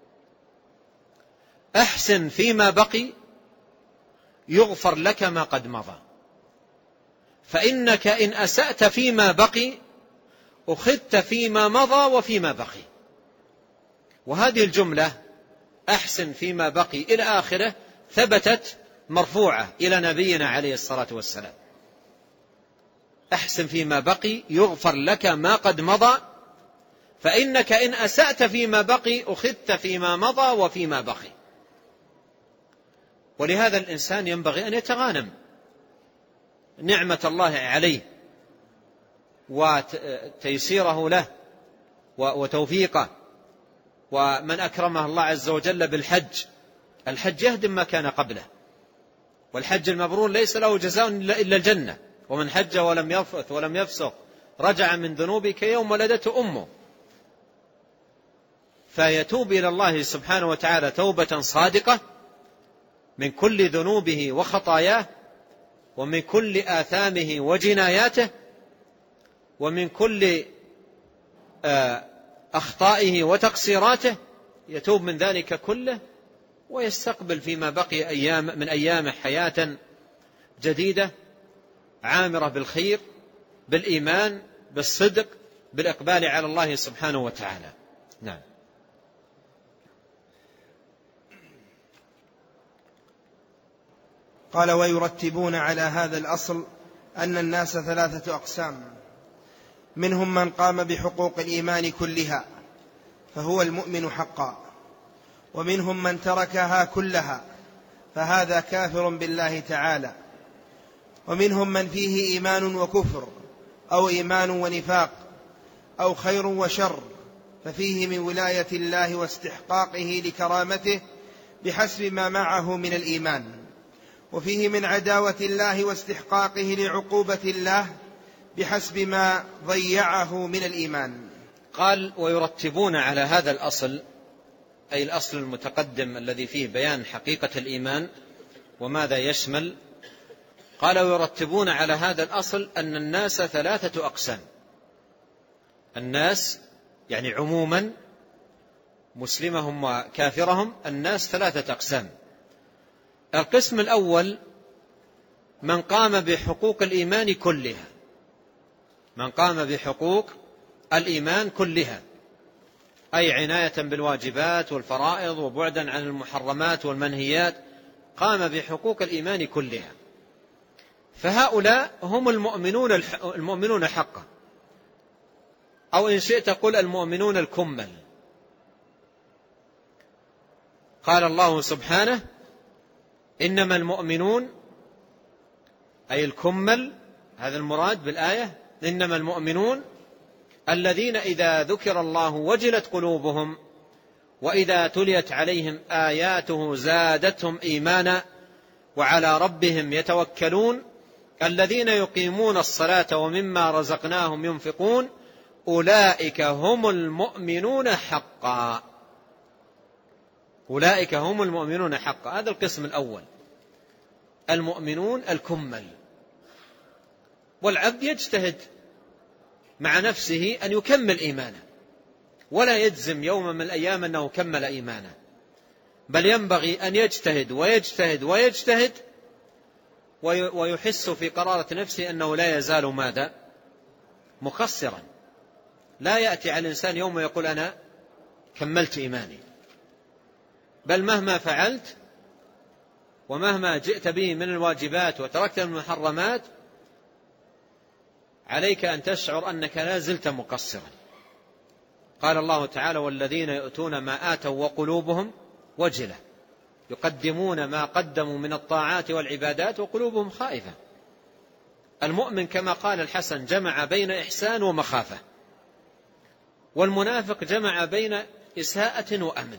S2: أحسن فيما بقي يغفر لك ما قد مضى، فإنك إن أسأت فيما بقي أخذت فيما مضى وفيما بقي. وهذه الجملة أحسن فيما بقي إلى آخره ثبتت مرفوعة إلى نبينا عليه الصلاة والسلام. أحسن فيما بقي يغفر لك ما قد مضى، فإنك إن أسأت فيما بقي أخذت فيما مضى وفيما بقي. ولهذا الإنسان ينبغي أن يتغانم نعمة الله عليه وتيسيره له وتوفيقه. ومن أكرمه الله عز وجل بالحج، الحج يهدم ما كان قبله، والحج المبرور ليس له جزاء إلا الجنة. ومن حج ولم يرفث ولم يفسق رجع من ذنوبه كيوم ولدته أمه. فيتوب إلى الله سبحانه وتعالى توبة صادقة من كل ذنوبه وخطاياه، ومن كل آثامه وجناياته، ومن كل أخطائه وتقصيراته، يتوب من ذلك كله ويستقبل فيما بقي من أيام حياة جديدة عامرة بالخير، بالإيمان، بالصدق، بالإقبال على الله سبحانه وتعالى. نعم.
S1: قال: ويرتبون على هذا الأصل أن الناس 3 أقسام: منهم من قام بحقوق الإيمان كلها فهو المؤمن حقا، ومنهم من تركها كلها فهذا كافر بالله تعالى، ومنهم من فيه إيمان وكفر أو إيمان ونفاق أو خير وشر، ففيه من ولاية الله واستحقاقه لكرامته بحسب ما معه من الإيمان، وفيه من عداوة الله واستحقاقه لعقوبة الله بحسب ما ضيعه من الإيمان.
S2: قال: ويرتبون على هذا الأصل، أي الأصل المتقدم الذي فيه بيان حقيقة الإيمان وماذا يشمل. قال: ويرتبون على هذا الأصل أن الناس 3 أقسام. الناس يعني عموما مسلمهم وكافرهم، الناس 3 أقسام. القسم الأول من قام بحقوق الإيمان كلها، من قام بحقوق الإيمان كلها، أي عناية بالواجبات والفرائض وبعدا عن المحرمات والمنهيات، قام بحقوق الإيمان كلها، فهؤلاء هم المؤمنون حقا، أو إن شئت قل المؤمنون الكمل. قال الله سبحانه: إنما المؤمنون، أي الكمل، هذا المراد بالآية، إنما المؤمنون الذين إذا ذكر الله وجلت قلوبهم وإذا تليت عليهم آياته زادتهم إيمانا وعلى ربهم يتوكلون الذين يقيمون الصلاة ومما رزقناهم ينفقون أولئك هم المؤمنون حقا. أولئك هم المؤمنون حقا، هذا القسم الأول، المؤمنون الكمل. والعبد يجتهد مع نفسه أن يكمل إيمانه، ولا يجزم يوم من الأيام أنه كمل إيمانه، بل ينبغي أن يجتهد ويجتهد ويجتهد ويحس في قرارة نفسه أنه لا يزال ماذا؟ مقصرا. لا يأتي على الإنسان يوم يقول أنا كملت إيماني، بل مهما فعلت ومهما جئت به من الواجبات وتركت المحرمات عليك أن تشعر أنك لا زلت مقصرا. قال الله تعالى: والذين يؤتون ما آتوا وقلوبهم وجلة، يقدمون ما قدموا من الطاعات والعبادات وقلوبهم خائفة. المؤمن كما قال الحسن جمع بين إحسان ومخافة، والمنافق جمع بين إساءة وأمن.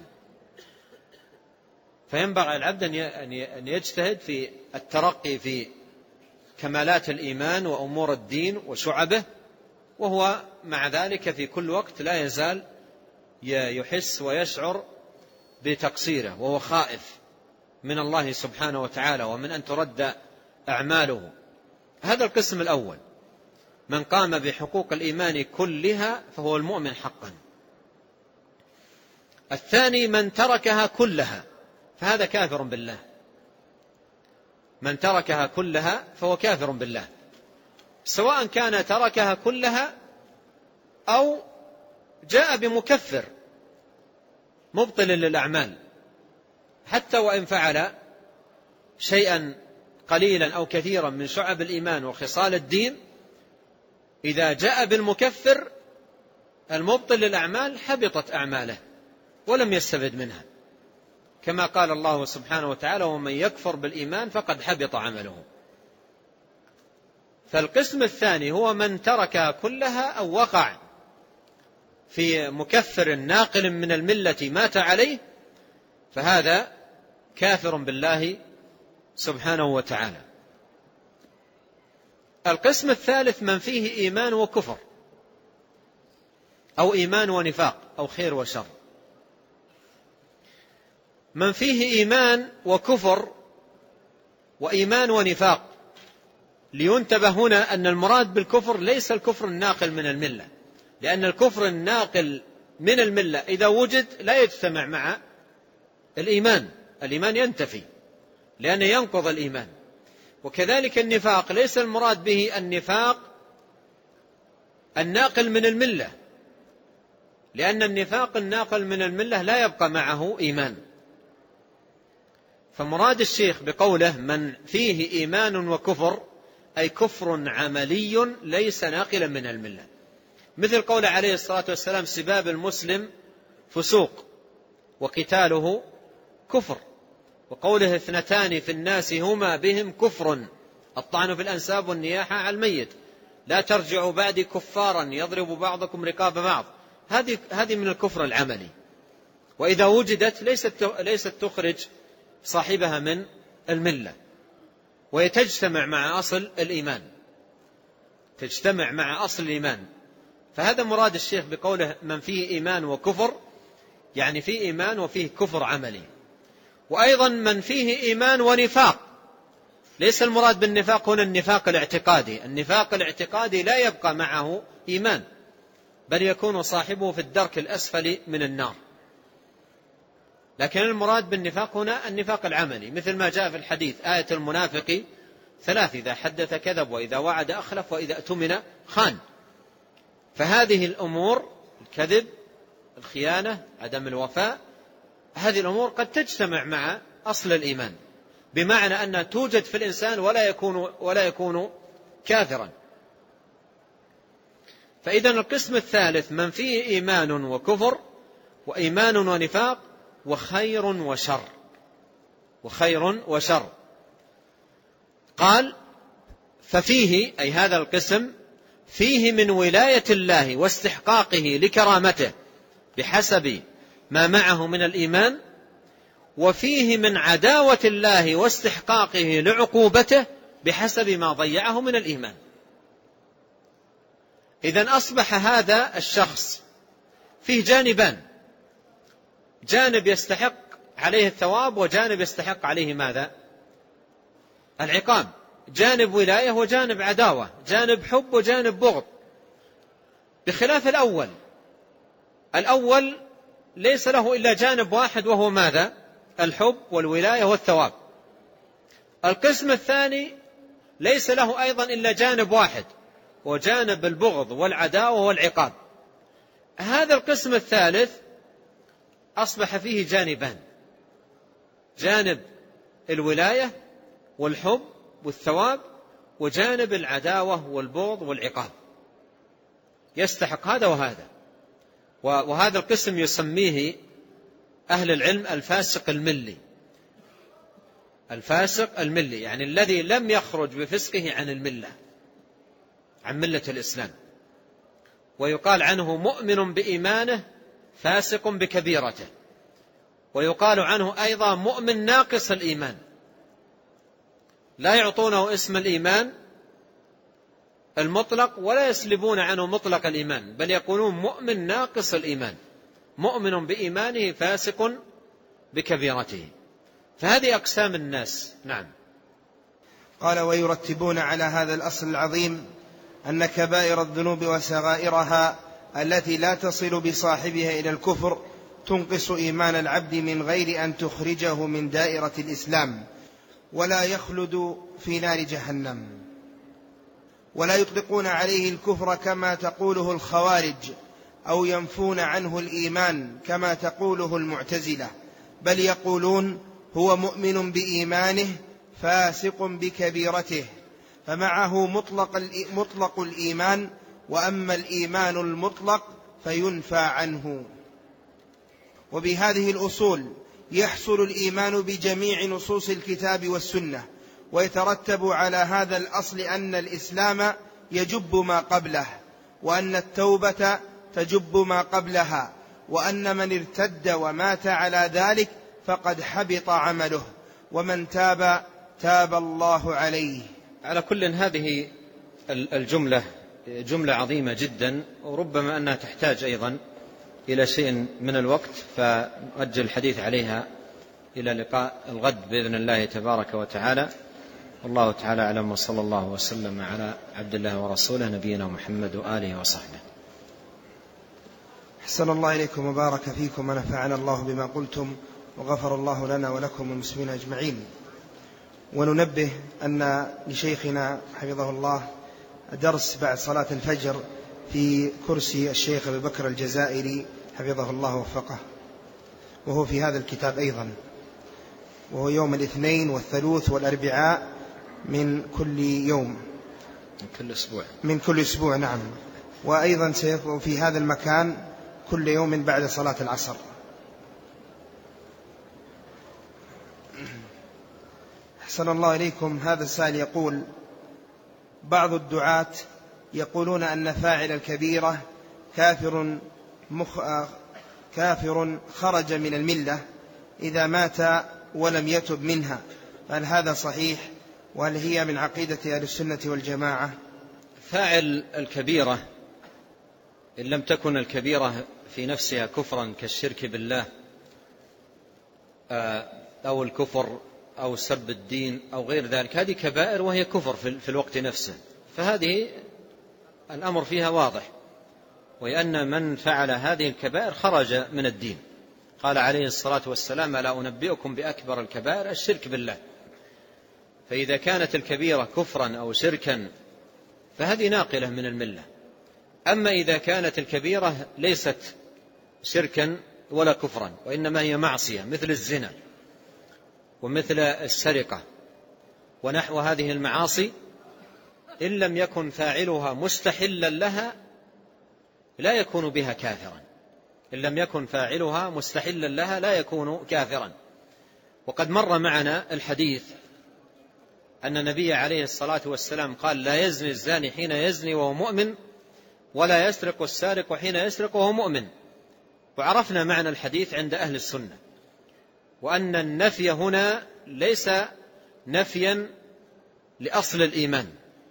S2: فينبغي على العبد أن يجتهد في الترقي في كمالات الإيمان وأمور الدين وشعبه، وهو مع ذلك في كل وقت لا يزال يحس ويشعر بتقصيره، وهو خائف من الله سبحانه وتعالى ومن أن ترد أعماله. هذا القسم الأول، من قام بحقوق الإيمان كلها فهو المؤمن حقا. الثاني من تركها كلها فهذا كافر بالله. من تركها كلها فهو كافر بالله، سواء كان تركها كلها أو جاء بمكفر مبطل للأعمال، حتى وإن فعل شيئا قليلا أو كثيرا من شعب الإيمان وخصال الدين، إذا جاء بالمكفر المبطل للأعمال حبطت أعماله ولم يستفد منها، كما قال الله سبحانه وتعالى: ومن يكفر بالإيمان فقد حبط عمله. فالقسم الثاني هو من تركها كلها أو وقع في مكفر ناقل من الملة مات عليه، فهذا كافر بالله سبحانه وتعالى. القسم الثالث من فيه إيمان وكفر، أو إيمان ونفاق، أو خير وشر. من فيه إيمان وكفر وإيمان ونفاق، لينتبه هنا أن المراد بالكفر ليس الكفر الناقل من الملة، لأن الكفر الناقل من الملة إذا وجد لا يجتمع مع الإيمان، الإيمان ينتفي لأنه ينقض الإيمان. وكذلك النفاق ليس المراد به النفاق الناقل من الملة، لأن النفاق الناقل من الملة لا يبقى معه إيمان. فمراد الشيخ بقوله من فيه إيمان وكفر أي كفر عملي ليس ناقلا من الملة، مثل قول عليه الصلاة والسلام: سباب المسلم فسوق وقتاله كفر. وقوله 2 في الناس هما بهم كفر، الطعن في الأنساب والنياحة على الميت، لا ترجعوا بعدي كفارا يضرب بعضكم رقاب بعض، هذه من الكفر العملي، وإذا وجدت ليست تخرج صاحبها من الملة، وهي تجتمع مع أصل الإيمان، تجتمع مع أصل الإيمان. فهذا مراد الشيخ بقوله من فيه إيمان وكفر، يعني فيه إيمان وفيه كفر عملي. وأيضا من فيه إيمان ونفاق، ليس المراد بالنفاق هنا النفاق الاعتقادي، النفاق الاعتقادي لا يبقى معه إيمان، بل يكون صاحبه في الدرك الأسفل من النار. لكن المراد بالنفاق هنا النفاق العملي، مثل ما جاء في الحديث آية المنافق 3: إذا حدث كذب، وإذا وعد أخلف، وإذا اؤتمن خان. فهذه الأمور، الكذب، الخيانة، عدم الوفاء، هذه الأمور قد تجتمع مع أصل الإيمان، بمعنى أنها توجد في الإنسان ولا يكون كافرا. فإذا القسم الثالث من فيه إيمان وكفر وإيمان ونفاق وخير وشر، وخير وشر. قال ففيه، أي هذا القسم، فيه من ولاية الله واستحقاقه لكرامته بحسب ما معه من الإيمان، وفيه من عداوة الله واستحقاقه لعقوبته بحسب ما ضيعه من الإيمان. إذن أصبح هذا الشخص فيه جانبان، جانب يستحق عليه الثواب وجانب يستحق عليه ماذا؟ العقاب، جانب ولاية وجانب عداوة، جانب حب وجانب بغض، بخلاف الأول ليس له إلا جانب واحد، وهو ماذا؟ الحب والولاية والثواب. القسم الثاني ليس له أيضا إلا جانب واحد، وجانب البغض والعداوة والعقاب. هذا القسم الثالث أصبح فيه جانبان، جانب الولاية والحب والثواب، وجانب العداوة والبغض والعقاب، يستحق هذا وهذا. وهذا القسم يسميه أهل العلم الفاسق الملي، الفاسق الملي، يعني الذي لم يخرج بفسقه عن الملة، عن ملة الإسلام. ويقال عنه مؤمن بإيمانه فاسق بكبيرته، ويقال عنه أيضا مؤمن ناقص الإيمان، لا يعطونه اسم الإيمان المطلق ولا يسلبون عنه مطلق الإيمان، بل يقولون مؤمن ناقص الإيمان، مؤمن بإيمانه فاسق بكبيرته. فهذه أقسام الناس. نعم.
S1: قال ويرتبون على هذا الأصل العظيم أن كبائر الذنوب وصغائرها التي لا تصل بصاحبها إلى الكفر تنقص إيمان العبد من غير أن تخرجه من دائرة الإسلام، ولا يخلد في نار جهنم. ولا يطلقون عليه الكفر كما تقوله الخوارج، أو ينفون عنه الإيمان كما تقوله المعتزلة، بل يقولون هو مؤمن بإيمانه فاسق بكبيرته، فمعه مطلق الإيمان، وأما الإيمان المطلق فينفى عنه. وبهذه الأصول يحصل الإيمان بجميع نصوص الكتاب والسنة، ويترتب على هذا الأصل أن الإسلام يجب ما قبله، وأن التوبة تجب ما قبلها، وأن من ارتد ومات على ذلك فقد حبط عمله، ومن تاب تاب الله عليه.
S2: على كل، هذه الجملة جملة عظيمة جدا، وربما أنها تحتاج أيضا إلى شيء من الوقت، فنؤجل الحديث عليها إلى لقاء الغد بإذن الله تبارك وتعالى. والله تعالى أعلم، وصلى الله وسلم على عبد الله ورسوله نبينا محمد وآله وصحبه.
S1: أحسن الله إليكم وبارك فيكم، ونفعنا الله بما قلتم، وغفر الله لنا ولكم والمسلمين أجمعين. وننبه أن لشيخنا حفظه الله درس بعد صلاة الفجر في كرسي الشيخ أبي بكر الجزائري حفظه الله ووفقه، وهو في هذا الكتاب أيضا، وهو يوم الاثنين والثلاث والأربعاء من كل يوم، من كل أسبوع. نعم. وأيضا سيكون في هذا المكان كل يوم بعد صلاة العصر. أحسن الله إليكم. هذا السائل يقول: بعض الدعاة يقولون أن فاعل الكبيرة كافر خرج من الملة إذا مات ولم يتب منها، هل هذا صحيح؟ وهل هي من عقيدة أهل السنة والجماعة؟
S2: فاعل الكبيرة إن لم تكن الكبيرة في نفسها كفرا كالشرك بالله أو الكفر أو سب الدين أو غير ذلك، هذه كبائر وهي كفر في الوقت نفسه، فهذه الأمر فيها واضح، وأن من فعل هذه الكبائر خرج من الدين. قال عليه الصلاة والسلام: ألا أنبئكم بأكبر الكبائر؟ الشرك بالله. فإذا كانت الكبيرة كفرا أو شركا فهذه ناقلة من الملة. أما إذا كانت الكبيرة ليست شركا ولا كفرا وإنما هي معصية مثل الزنا ومثل السرقة ونحو هذه المعاصي، إن لم يكن فاعلها مستحلا لها لا يكون بها كافرا. إن لم يكن فاعلها مستحلا لها لا يكون كافرا. وقد مر معنا الحديث أن النبي عليه الصلاة والسلام قال: لا يزني الزاني حين يزني وهو مؤمن، ولا يسرق السارق حين يسرق وهو مؤمن. وعرفنا معنى الحديث عند أهل السنة، وأن النفي هنا ليس نفيا لأصل الإيمان،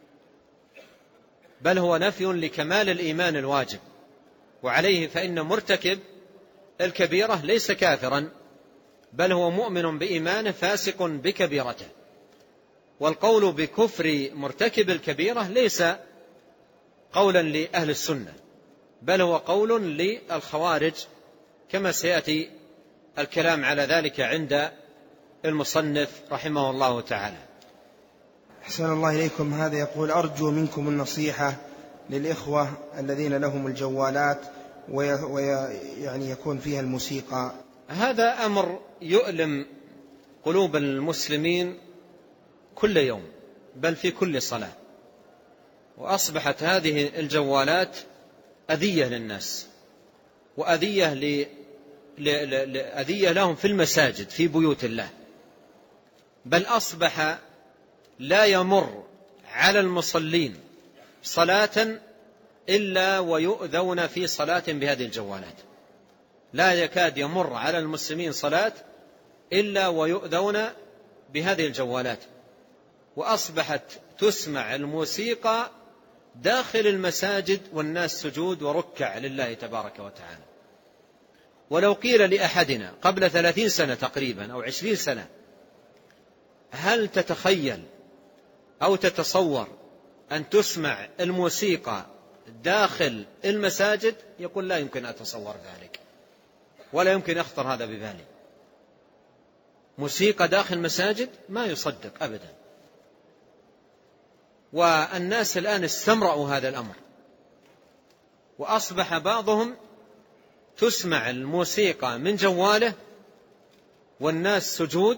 S2: بل هو نفي لكمال الإيمان الواجب، وعليه فإن مرتكب الكبيرة ليس كافرا، بل هو مؤمن بإيمانه فاسق بكبيرته. والقول بكفر مرتكب الكبيرة ليس قولا لأهل السنة، بل هو قول للخوارج، كما سيأتي الكلام على ذلك عند المصنف رحمه الله تعالى.
S1: أحسن الله إليكم. هذا يقول: أرجو منكم النصيحة للإخوة الذين لهم الجوالات ويعني يكون فيها الموسيقى.
S2: هذا أمر يؤلم قلوب المسلمين كل يوم، بل في كل صلاة. وأصبحت هذه الجوالات أذية للناس، وأذية أذية لهم في المساجد في بيوت الله، بل أصبح لا يمر على المصلين صلاة إلا ويؤذون في صلاة بهذه الجوالات. لا يكاد يمر على المسلمين صلاة إلا ويؤذون بهذه الجوالات. وأصبحت تسمع الموسيقى داخل المساجد والناس سجود وركع لله تبارك وتعالى. ولو قيل لأحدنا قبل 30 سنة تقريبا أو 20 سنة: هل تتخيل أو تتصور أن تسمع الموسيقى داخل المساجد؟ يقول: لا يمكن أتصور ذلك، ولا يمكن يخطر هذا ببالي. موسيقى داخل المساجد ما يصدق أبدا. والناس الآن استمرأوا هذا الأمر، وأصبح بعضهم تسمع الموسيقى من جواله والناس سجود،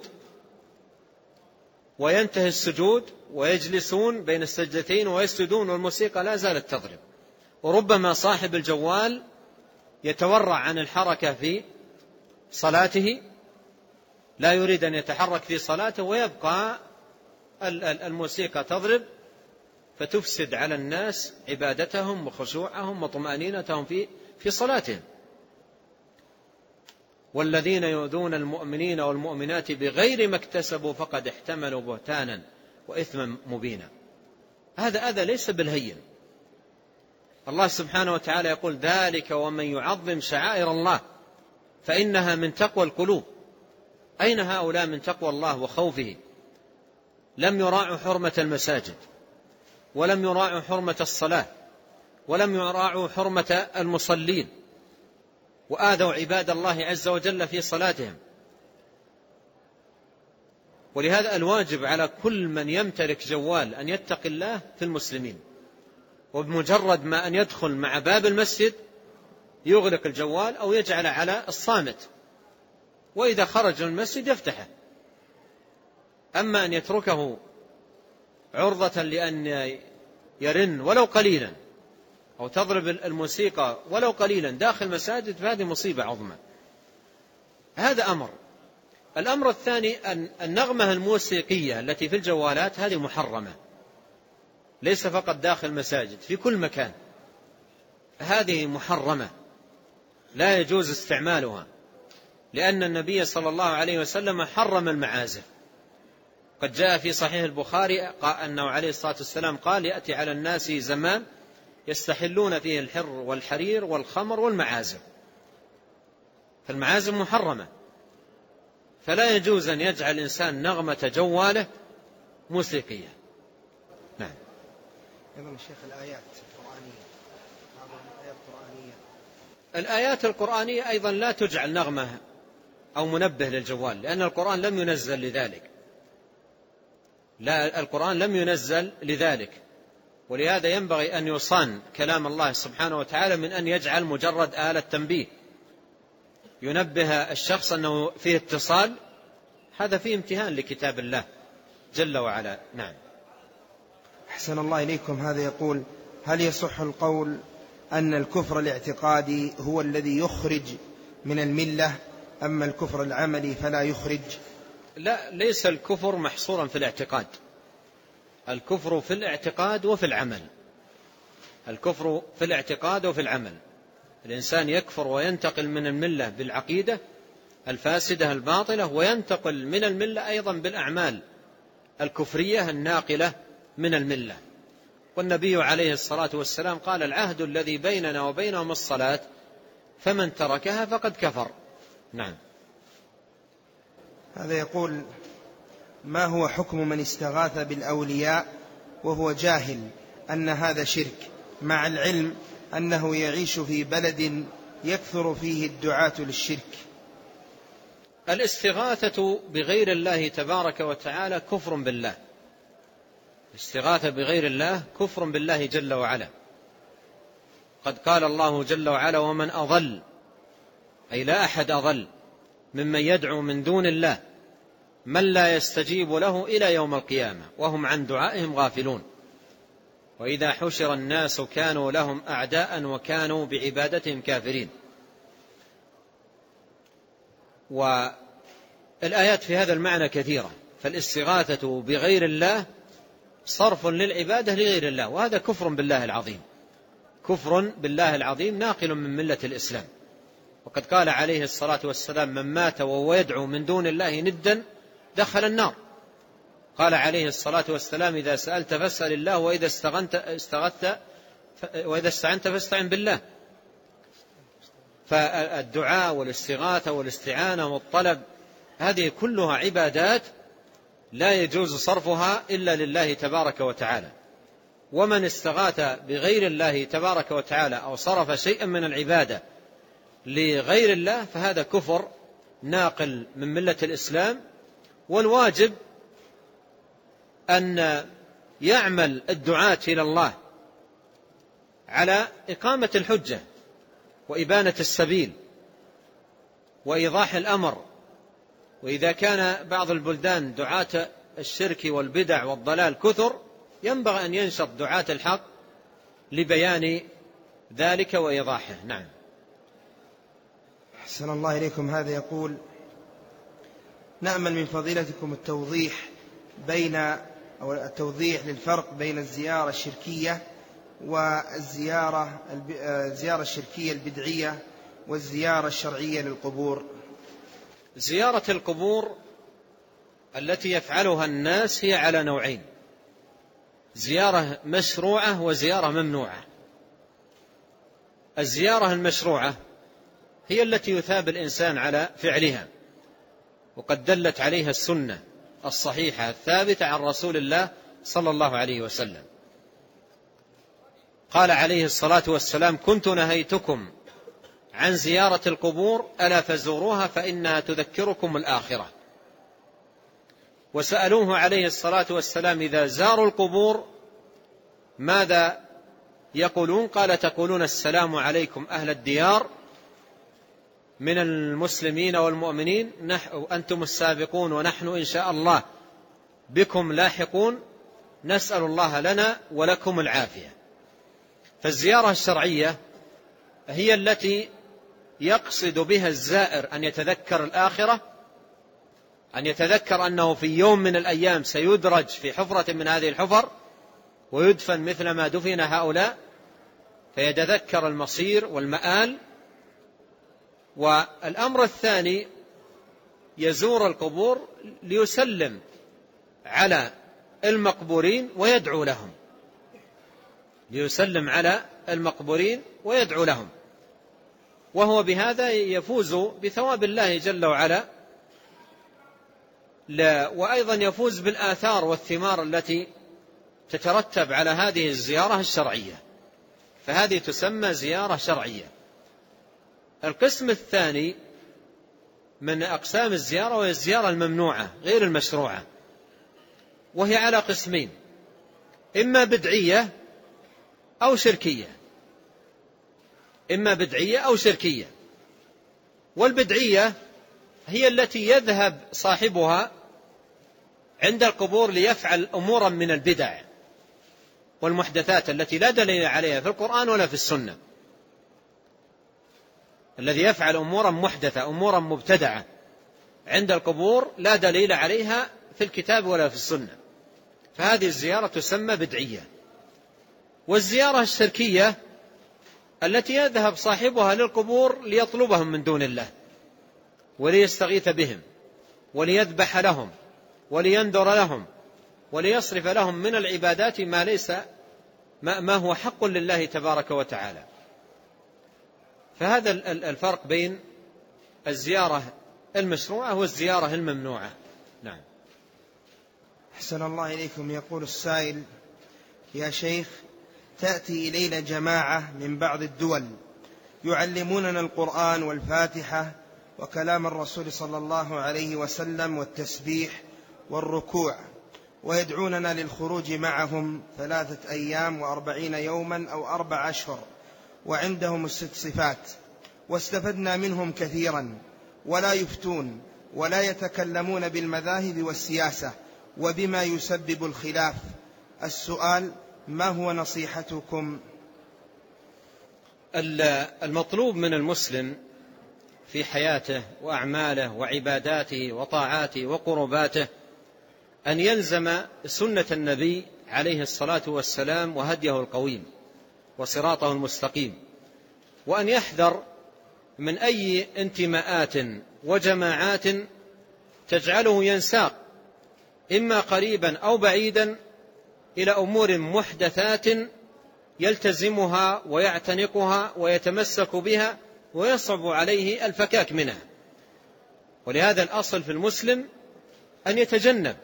S2: وينتهي السجود ويجلسون بين السجدتين ويسجدون والموسيقى لا زالت تضرب. وربما صاحب الجوال يتورع عن الحركة في صلاته، لا يريد أن يتحرك في صلاته، ويبقى الموسيقى تضرب فتفسد على الناس عبادتهم وخشوعهم وطمأنينتهم في صلاتهم. والذين يؤذون المؤمنين والمؤمنات بغير ما اكتسبوا فقد احتملوا بهتانا وإثما مبينا. هذا أذى ليس بالهين. الله سبحانه وتعالى يقول: ذلك ومن يعظم شعائر الله فإنها من تقوى القلوب. أين هؤلاء من تقوى الله وخوفه؟ لم يراعوا حرمة المساجد، ولم يراعوا حرمة الصلاة، ولم يراعوا حرمة المصلين، وآذوا عباد الله عز وجل في صلاتهم. ولهذا الواجب على كل من يمتلك جوال أن يتقي الله في المسلمين، وبمجرد ما أن يدخل مع باب المسجد يغلق الجوال أو يجعل على الصامت، وإذا خرج من المسجد يفتحه. أما أن يتركه عرضة لأن يرن ولو قليلا أو تضرب الموسيقى ولو قليلا داخل مساجد، فهذه مصيبة عظمى. هذا أمر. الأمر الثاني أن النغمة الموسيقية التي في الجوالات هذه محرمة، ليس فقط داخل مساجد، في كل مكان، هذه محرمة لا يجوز استعمالها، لأن النبي صلى الله عليه وسلم حرم المعازف. قد جاء في صحيح البخاري أنه عليه الصلاة والسلام قال: يأتي على الناس زمان يستحلون فيه الحر والحرير والخمر والمعازف. فالمعازف محرمة، فلا يجوز أن يجعل الإنسان نغمة جواله موسيقية. نعم.
S1: أيضا الشيخ الآيات القرآنية، بعض الآيات القرآنية،
S2: الآيات القرآنية أيضا لا تجعل نغمة أو منبه للجوال، لأن القرآن لم ينزل لذلك. لا، القرآن لم ينزل لذلك، ولهذا ينبغي أن يصان كلام الله سبحانه وتعالى من أن يجعل مجرد آلة تنبيه ينبه الشخص أنه فيه اتصال، هذا فيه امتهان لكتاب الله جل وعلا. نعم.
S1: أحسن الله إليكم. هذا يقول: هل يصح القول أن الكفر الاعتقادي هو الذي يخرج من الملة، أما الكفر العملي فلا يخرج؟
S2: لا، ليس الكفر محصورا في الاعتقاد، الكفر في الاعتقاد وفي العمل. الكفر في الاعتقاد وفي العمل. الإنسان يكفر وينتقل من الملة بالعقيدة الفاسدة الباطلة، وينتقل من الملة أيضا بالأعمال الكفرية الناقلة من الملة. والنبي عليه الصلاة والسلام قال: العهد الذي بيننا وبينهم الصلاة، فمن تركها فقد كفر. نعم.
S1: هذا يقول: ما هو حكم من استغاث بالأولياء وهو جاهل أن هذا شرك، مع العلم أنه يعيش في بلد يكثر فيه الدعاة للشرك؟
S2: الاستغاثة بغير الله تبارك وتعالى كفر بالله. الاستغاثة بغير الله كفر بالله جل وعلا. قد قال الله جل وعلا: ومن أضل، أي لا أحد أضل ممن يدعو من دون الله من لا يستجيب له إلى يوم القيامة وهم عن دعائهم غافلون، وإذا حشر الناس كانوا لهم أعداء وكانوا بعبادتهم كافرين. والآيات في هذا المعنى كثيرة. فالاستغاثة بغير الله صرف للعبادة لغير الله، وهذا كفر بالله العظيم، كفر بالله العظيم ناقل من ملة الإسلام. وقد قال عليه الصلاة والسلام: من مات وهو يدعو من دون الله ندا دخل النار. قال عليه الصلاة والسلام: إذا سألت فاسأل الله، وإذا استعنت فاستعن بالله. فالدعاء والاستغاثة والاستعانة والطلب هذه كلها عبادات لا يجوز صرفها إلا لله تبارك وتعالى. ومن استغاث بغير الله تبارك وتعالى أو صرف شيئا من العبادة لغير الله فهذا كفر ناقل من ملة الإسلام. والواجب أن يعمل الدعاة إلى الله على إقامة الحجة وإبانة السبيل وإيضاح الأمر. وإذا كان بعض البلدان دعاة الشرك والبدع والضلال كثر، ينبغي أن ينشط دعاة الحق لبيان ذلك وإيضاحه. نعم.
S1: أحسن الله إليكم. هذا يقول: نأمل من فضيلتكم التوضيح للفرق بين الزيارة الشركية والزيارة الشركية البدعية والزيارة الشرعية للقبور.
S2: زيارة القبور التي يفعلها الناس هي على نوعين: زيارة مشروعة وزيارة ممنوعة. الزيارة المشروعة هي التي يثاب الإنسان على فعلها، وقد دلت عليها السنة الصحيحة الثابتة عن رسول الله صلى الله عليه وسلم. قال عليه الصلاة والسلام: كنت نهيتكم عن زيارة القبور ألا فزوروها فإنها تذكركم الآخرة. وسألوه عليه الصلاة والسلام: إذا زاروا القبور ماذا يقولون؟ قال: تقولون السلام عليكم أهل الديار من المسلمين والمؤمنين، أنتم السابقون ونحن إن شاء الله بكم لاحقون، نسأل الله لنا ولكم العافية. فالزيارة الشرعية هي التي يقصد بها الزائر أن يتذكر الآخرة، أن يتذكر أنه في يوم من الأيام سيدرج في حفرة من هذه الحفر ويدفن مثل ما دفن هؤلاء، فيتذكر المصير والمآل. والأمر الثاني يزور القبور ليسلم على المقبورين ويدعو لهم، ليسلم على المقبورين ويدعو لهم، وهو بهذا يفوز بثواب الله جل وعلا، وأيضا يفوز بالآثار والثمار التي تترتب على هذه الزيارة الشرعية، فهذه تسمى زيارة شرعية. القسم الثاني من أقسام الزيارة وهي الزيارة الممنوعة غير المشروعة، وهي على قسمين: إما بدعية أو شركية، إما بدعية أو شركية. والبدعية هي التي يذهب صاحبها عند القبور ليفعل أمورا من البدع والمحدثات التي لا دليل عليها في القرآن ولا في السنة. الذي يفعل أمورا محدثة، أمورا مبتدعة عند القبور لا دليل عليها في الكتاب ولا في السنة، فهذه الزيارة تسمى بدعية. والزيارة الشركية التي يذهب صاحبها للقبور ليطلبهم من دون الله وليستغيث بهم وليذبح لهم ولينذر لهم وليصرف لهم من العبادات ما هو حق لله تبارك وتعالى. فهذا الفرق بين الزيارة المشروعة والزيارة الممنوعة. نعم.
S1: أحسن الله إليكم. يقول السائل: يا شيخ، تأتي إلينا جماعة من بعض الدول يعلموننا القرآن والفاتحة وكلام الرسول صلى الله عليه وسلم والتسبيح والركوع، ويدعوننا للخروج معهم 3 أيام و40 يوما أو 4 أشهر، وعندهم ال6 صفات، واستفدنا منهم كثيرا، ولا يفتون ولا يتكلمون بالمذاهب والسياسة وبما يسبب الخلاف. السؤال: ما هو نصيحتكم؟
S2: المطلوب من المسلم في حياته وأعماله وعباداته وطاعاته وقرباته أن يلزم سنة النبي عليه الصلاة والسلام وهديه القويم وصراطه المستقيم، وأن يحذر من أي انتماءات وجماعات تجعله ينساق إما قريبا أو بعيدا إلى أمور محدثات يلتزمها ويعتنقها ويتمسك بها ويصعب عليه الفكاك منها. ولهذا الأصل في المسلم أن يتجنب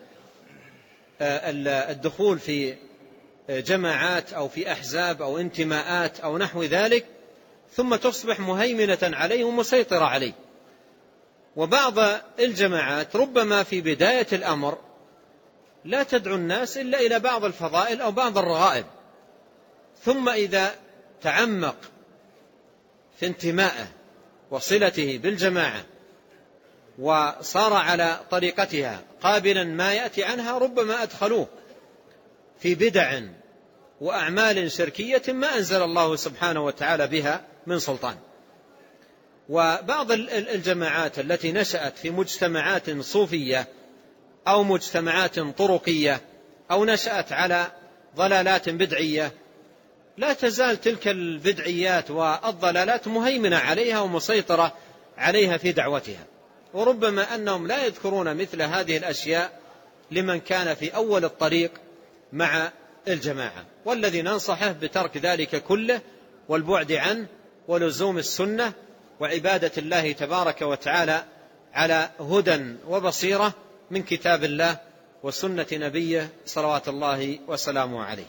S2: الدخول في جماعات أو في أحزاب أو انتماءات أو نحو ذلك، ثم تصبح مهيمنة عليه ومسيطرة عليه. وبعض الجماعات ربما في بداية الأمر لا تدعو الناس إلا إلى بعض الفضائل أو بعض الرغائب، ثم إذا تعمق في انتمائه وصلته بالجماعة وصار على طريقتها قابلا ما يأتي عنها، ربما أدخلوه في بدع وأعمال شركية ما أنزل الله سبحانه وتعالى بها من سلطان. وبعض الجماعات التي نشأت في مجتمعات صوفية أو مجتمعات طرقية أو نشأت على ضلالات بدعية، لا تزال تلك البدعيات والضلالات مهيمنة عليها ومسيطرة عليها في دعوتها، وربما أنهم لا يذكرون مثل هذه الأشياء لمن كان في أول الطريق مع الجماعة. والذي ننصحه بترك ذلك كله والبعد عنه ولزوم السنة وعبادة الله تبارك وتعالى على هدى وبصيرة من كتاب الله وسنة نبيه صلوات الله وسلامه عليه.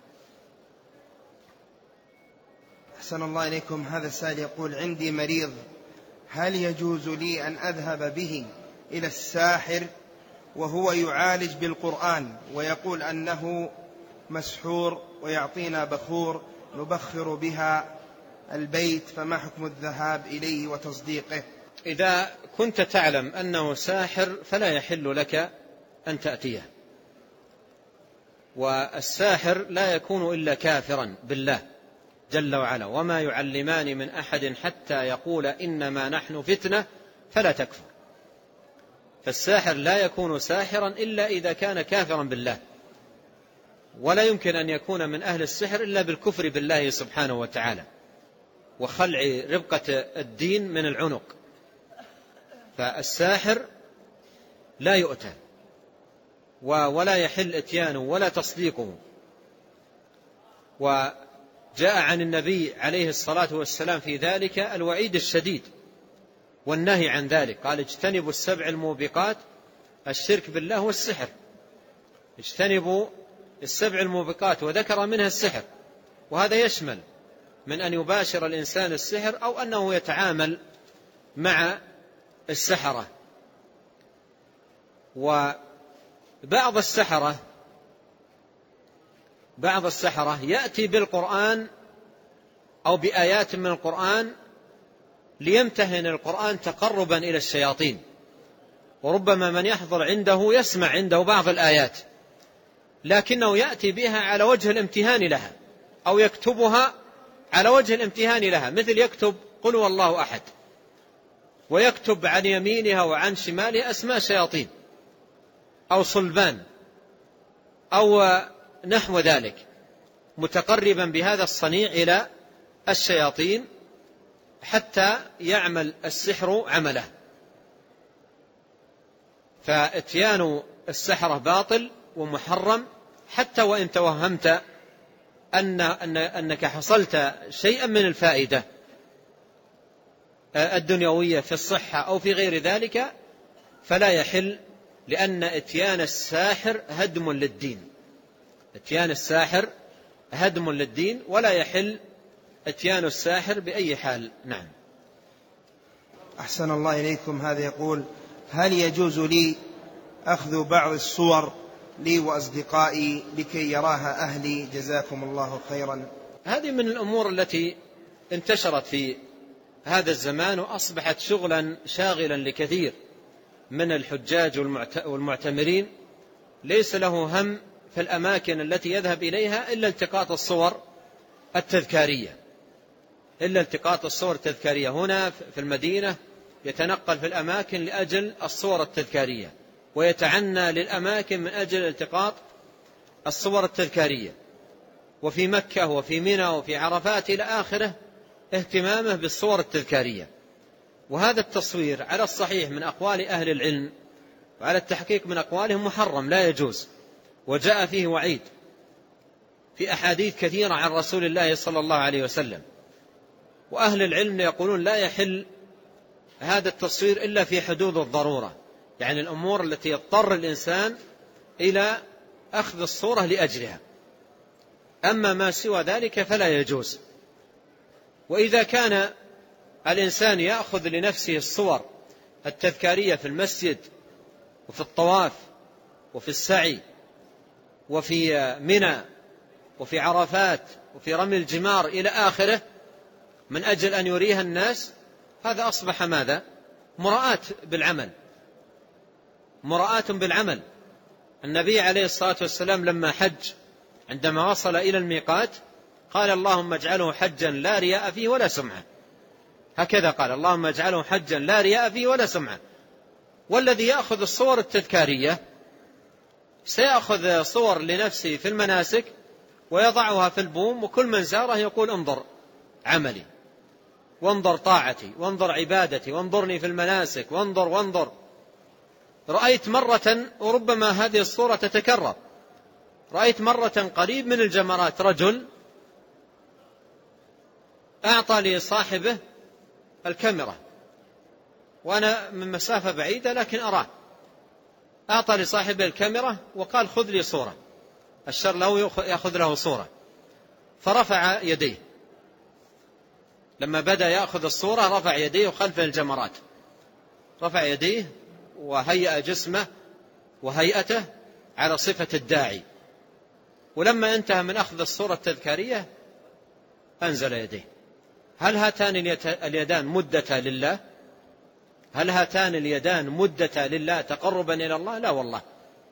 S1: أحسن الله إليكم. هذا السائل يقول: عندي مريض، هل يجوز لي أن أذهب به إلى الساحر وهو يعالج بالقرآن ويقول أنه مسحور ويعطينا بخور نبخر بها البيت، فما حكم الذهاب إليه وتصديقه؟
S2: إذا كنت تعلم أنه ساحر فلا يحل لك أن تأتيه، والساحر لا يكون إلا كافرا بالله جل وعلا: وما يعلمان من أحد حتى يقول إنما نحن فتنة فلا تكفر. فالساحر لا يكون ساحرا إلا إذا كان كافرا بالله، ولا يمكن أن يكون من أهل السحر إلا بالكفر بالله سبحانه وتعالى وخلع ربقة الدين من العنق. فالساحر لا يؤتى ولا يحل اتيانه ولا تصديقه. وجاء عن النبي عليه الصلاة والسلام في ذلك الوعيد الشديد والنهي عن ذلك، قال: اجتنبوا السبع الموبقات، الشرك بالله والسحر. اجتنبوا السبع الموبقات، وذكر منها السحر، وهذا يشمل من أن يباشر الإنسان السحر أو أنه يتعامل مع السحرة. وبعض السحرة يأتي بالقرآن أو بآيات من القرآن ليمتهن القرآن تقربا إلى الشياطين، وربما من يحضر عنده يسمع عنده بعض الآيات، لكنه يأتي بها على وجه الامتهان لها، أو يكتبها على وجه الامتهان لها، مثل يكتب قل هو الله أحد، ويكتب عن يمينها وعن شمالها أسماء شياطين أو صلبان أو نحو ذلك، متقربا بهذا الصنيع إلى الشياطين حتى يعمل السحر عمله. فاتيان السحرة باطل ومحرم، حتى وإن توهمت أنك حصلت شيئا من الفائدة الدنيوية في الصحة أو في غير ذلك، فلا يحل، لأن اتيان الساحر هدم للدين. اتيان الساحر هدم للدين، ولا يحل اتيان الساحر بأي حال. نعم.
S1: أحسن الله إليكم. هذا يقول: هل يجوز لي أخذ بعض الصور لي وأصدقائي لكي يراها أهلي؟ جزاكم الله خيرا.
S2: هذه من الأمور التي انتشرت في هذا الزمان، وأصبحت شغلا شاغلا لكثير من الحجاج والمعتمرين، ليس له هم في الأماكن التي يذهب إليها إلا التقاط الصور التذكارية. هنا في المدينة يتنقل في الأماكن لأجل الصور التذكارية، ويتعنى للأماكن من أجل التقاط الصور التذكارية، وفي مكة وفي منى وفي عرفات إلى آخره اهتمامه بالصور التذكارية. وهذا التصوير على الصحيح من أقوال أهل العلم وعلى التحقيق من أقوالهم محرم، لا يجوز، وجاء فيه وعيد في أحاديث كثيرة عن رسول الله صلى الله عليه وسلم. وأهل العلم يقولون لا يحل هذا التصوير إلا في حدود الضرورة، يعني الأمور التي يضطر الإنسان إلى أخذ الصورة لأجلها، أما ما سوى ذلك فلا يجوز. وإذا كان الإنسان يأخذ لنفسه الصور التذكارية في المسجد وفي الطواف وفي السعي وفي منى وفي عرفات وفي رمي الجمار إلى آخره من أجل أن يريها الناس، هذا أصبح ماذا؟ مراءة بالعمل. النبي عليه الصلاة والسلام لما حج، عندما وصل إلى الميقات قال: اللهم اجعله حجا لا رياء فيه ولا سمعة. هكذا قال: اللهم اجعله حجا لا رياء فيه ولا سمعة. والذي يأخذ الصور التذكارية سيأخذ صور لنفسه في المناسك ويضعها في البوم، وكل من زاره يقول: انظر عملي، وانظر طاعتي، وانظر عبادتي، وانظرني في المناسك، وانظر. رأيت مرة، وربما هذه الصورة تتكرر، رأيت مرة قريب من الجمرات رجل أعطى لصاحبه الكاميرا، وأنا من مسافة بعيدة لكن أراه، أعطى لصاحبه الكاميرا وقال: خذ لي صورة، الشر له يأخذ له صورة، فرفع يديه. لما بدأ يأخذ الصورة رفع يديه خلف الجمرات، رفع يديه وهيأ جسمه وهيئته على صفة الداعي. ولما انتهى من أخذ الصورة التذكارية أنزل يديه. هل هاتان اليدان مدة لله؟ هل هاتان اليدان مدة لله تقربا إلى الله؟ لا والله،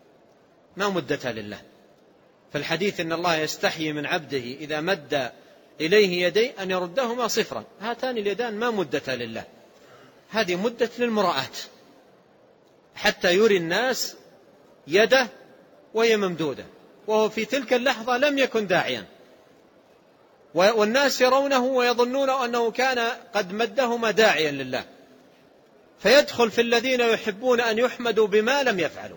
S2: ما مدة لله. فالحديث إن الله يستحيي من عبده إذا مد إليه يدي أن يردهما صفرا. هاتان اليدان ما مدتا لله، هذه مدة للمراءة، حتى يري الناس يده وهي ممدودة، وهو في تلك اللحظة لم يكن داعيا، والناس يرونه ويظنون أنه كان قد مدهما داعيا لله، فيدخل في الذين يحبون أن يحمدوا بما لم يفعلوا،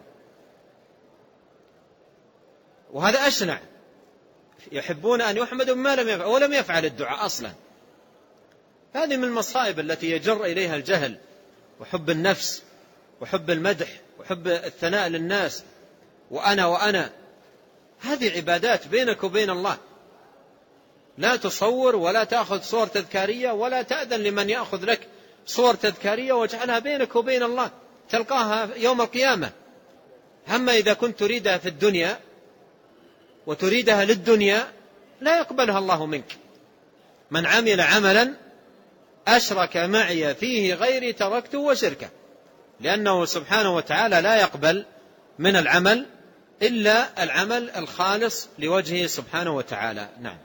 S2: وهذا أشنع، يحبون أن يحمدوا بما لم يفعلوا ولم يفعل الدعاء أصلا. هذه من المصائب التي يجر إليها الجهل وحب النفس وحب المدح وحب الثناء للناس وأنا. هذه عبادات بينك وبين الله، لا تصور ولا تأخذ صور تذكارية ولا تأذن لمن يأخذ لك صور تذكارية واجعلها بينك وبين الله تلقاها يوم القيامة. أما إذا كنت تريدها في الدنيا وتريدها للدنيا لا يقبلها الله منك. من عمل عملا أشرك معي فيه غيري تركته وشركه، لأنه سبحانه وتعالى لا يقبل من العمل إلا العمل الخالص لوجهه سبحانه وتعالى. نعم.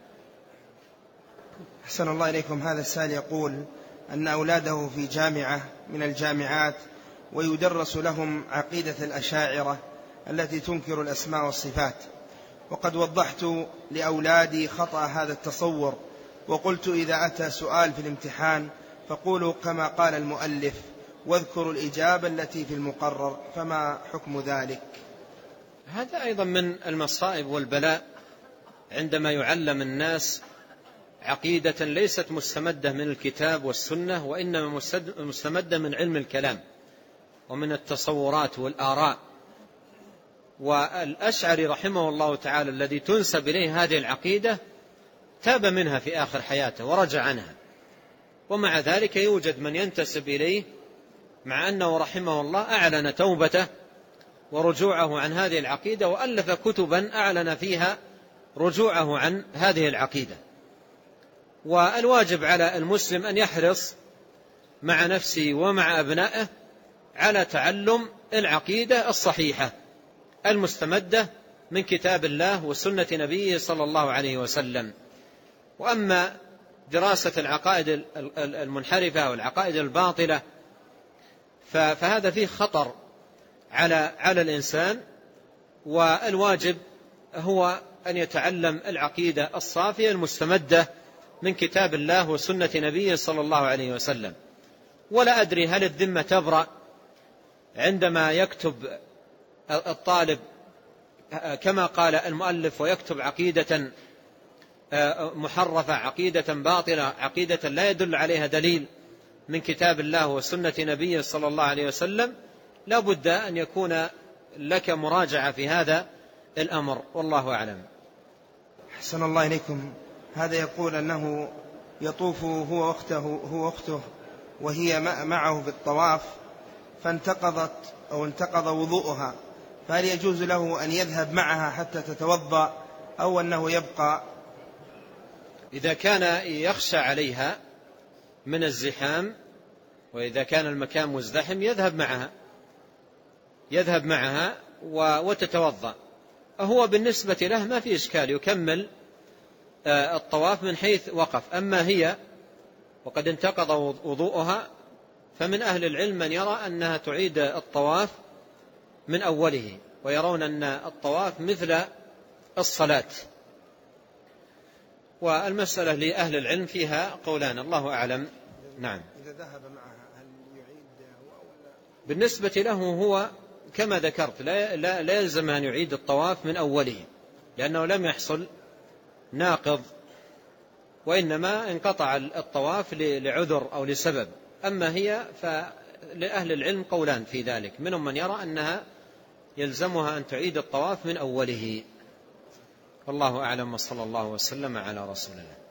S1: أحسن الله إليكم. هذا السائل يقول أن أولاده في جامعة من الجامعات ويدرس لهم عقيدة الأشاعرة التي تنكر الأسماء والصفات، وقد وضحت لأولادي خطأ هذا التصور، وقلت إذا أتى سؤال في الامتحان فقولوا كما قال المؤلف واذكروا الإجابة التي في المقرر، فما حكم ذلك؟
S2: هذا أيضا من المصائب والبلاء عندما يعلم الناس عقيدة ليست مستمدة من الكتاب والسنة، وإنما مستمدة من علم الكلام ومن التصورات والآراء. والأشعري رحمه الله تعالى الذي تنسب إليه هذه العقيدة تاب منها في آخر حياته ورجع عنها، ومع ذلك يوجد من ينتسب إليه مع أنه رحمه الله أعلن توبته ورجوعه عن هذه العقيدة، وألف كتبا أعلن فيها رجوعه عن هذه العقيدة. والواجب على المسلم أن يحرص مع نفسه ومع أبنائه على تعلم العقيدة الصحيحة المستمدة من كتاب الله وسنة نبيه صلى الله عليه وسلم. وأما دراسة العقائد المنحرفة والعقائد الباطلة فهذا فيه خطر على الإنسان، والواجب هو أن يتعلم العقيدة الصافية المستمدة من كتاب الله وسنة نبيه صلى الله عليه وسلم. ولا أدري هل الذمة تبرأ عندما يكتب الطالب كما قال المؤلف ويكتب عقيدة محرفة، عقيدة باطلة، عقيدة لا يدل عليها دليل من كتاب الله وسنة نبيه صلى الله عليه وسلم. لا بد أن يكون لك مراجعة في هذا الأمر، والله أعلم.
S1: أحسن الله إليكم. هذا يقول أنه يطوف هو وأخته وهي معه في الطواف، انتقض وضوءها، فهل يجوز له أن يذهب معها حتى تتوضأ أو أنه يبقى؟
S2: إذا كان يخشى عليها من الزحام وإذا كان المكان مزدحم يذهب معها وتتوضأ. هو بالنسبة له ما في إشكال، يكمل الطواف من حيث وقف. أما هي وقد انتقض وضوءها فمن أهل العلم من يرى أنها تعيد الطواف من أوله، ويرون أن الطواف مثل الصلاة. والمسألة لأهل العلم فيها قولان، الله أعلم. نعم.
S1: إذا ذهب معها هل يعيد
S2: بالنسبة له هو كما ذكرت لا يلزم أن يعيد الطواف من أوله، لأنه لم يحصل ناقض، وإنما انقطع الطواف لعذر أو لسبب. أما هي فلأهل العلم قولان في ذلك، منهم من يرى أنها يلزمها أن تعيد الطواف من أوله. والله أعلم، وصلى الله وسلم على رسول الله.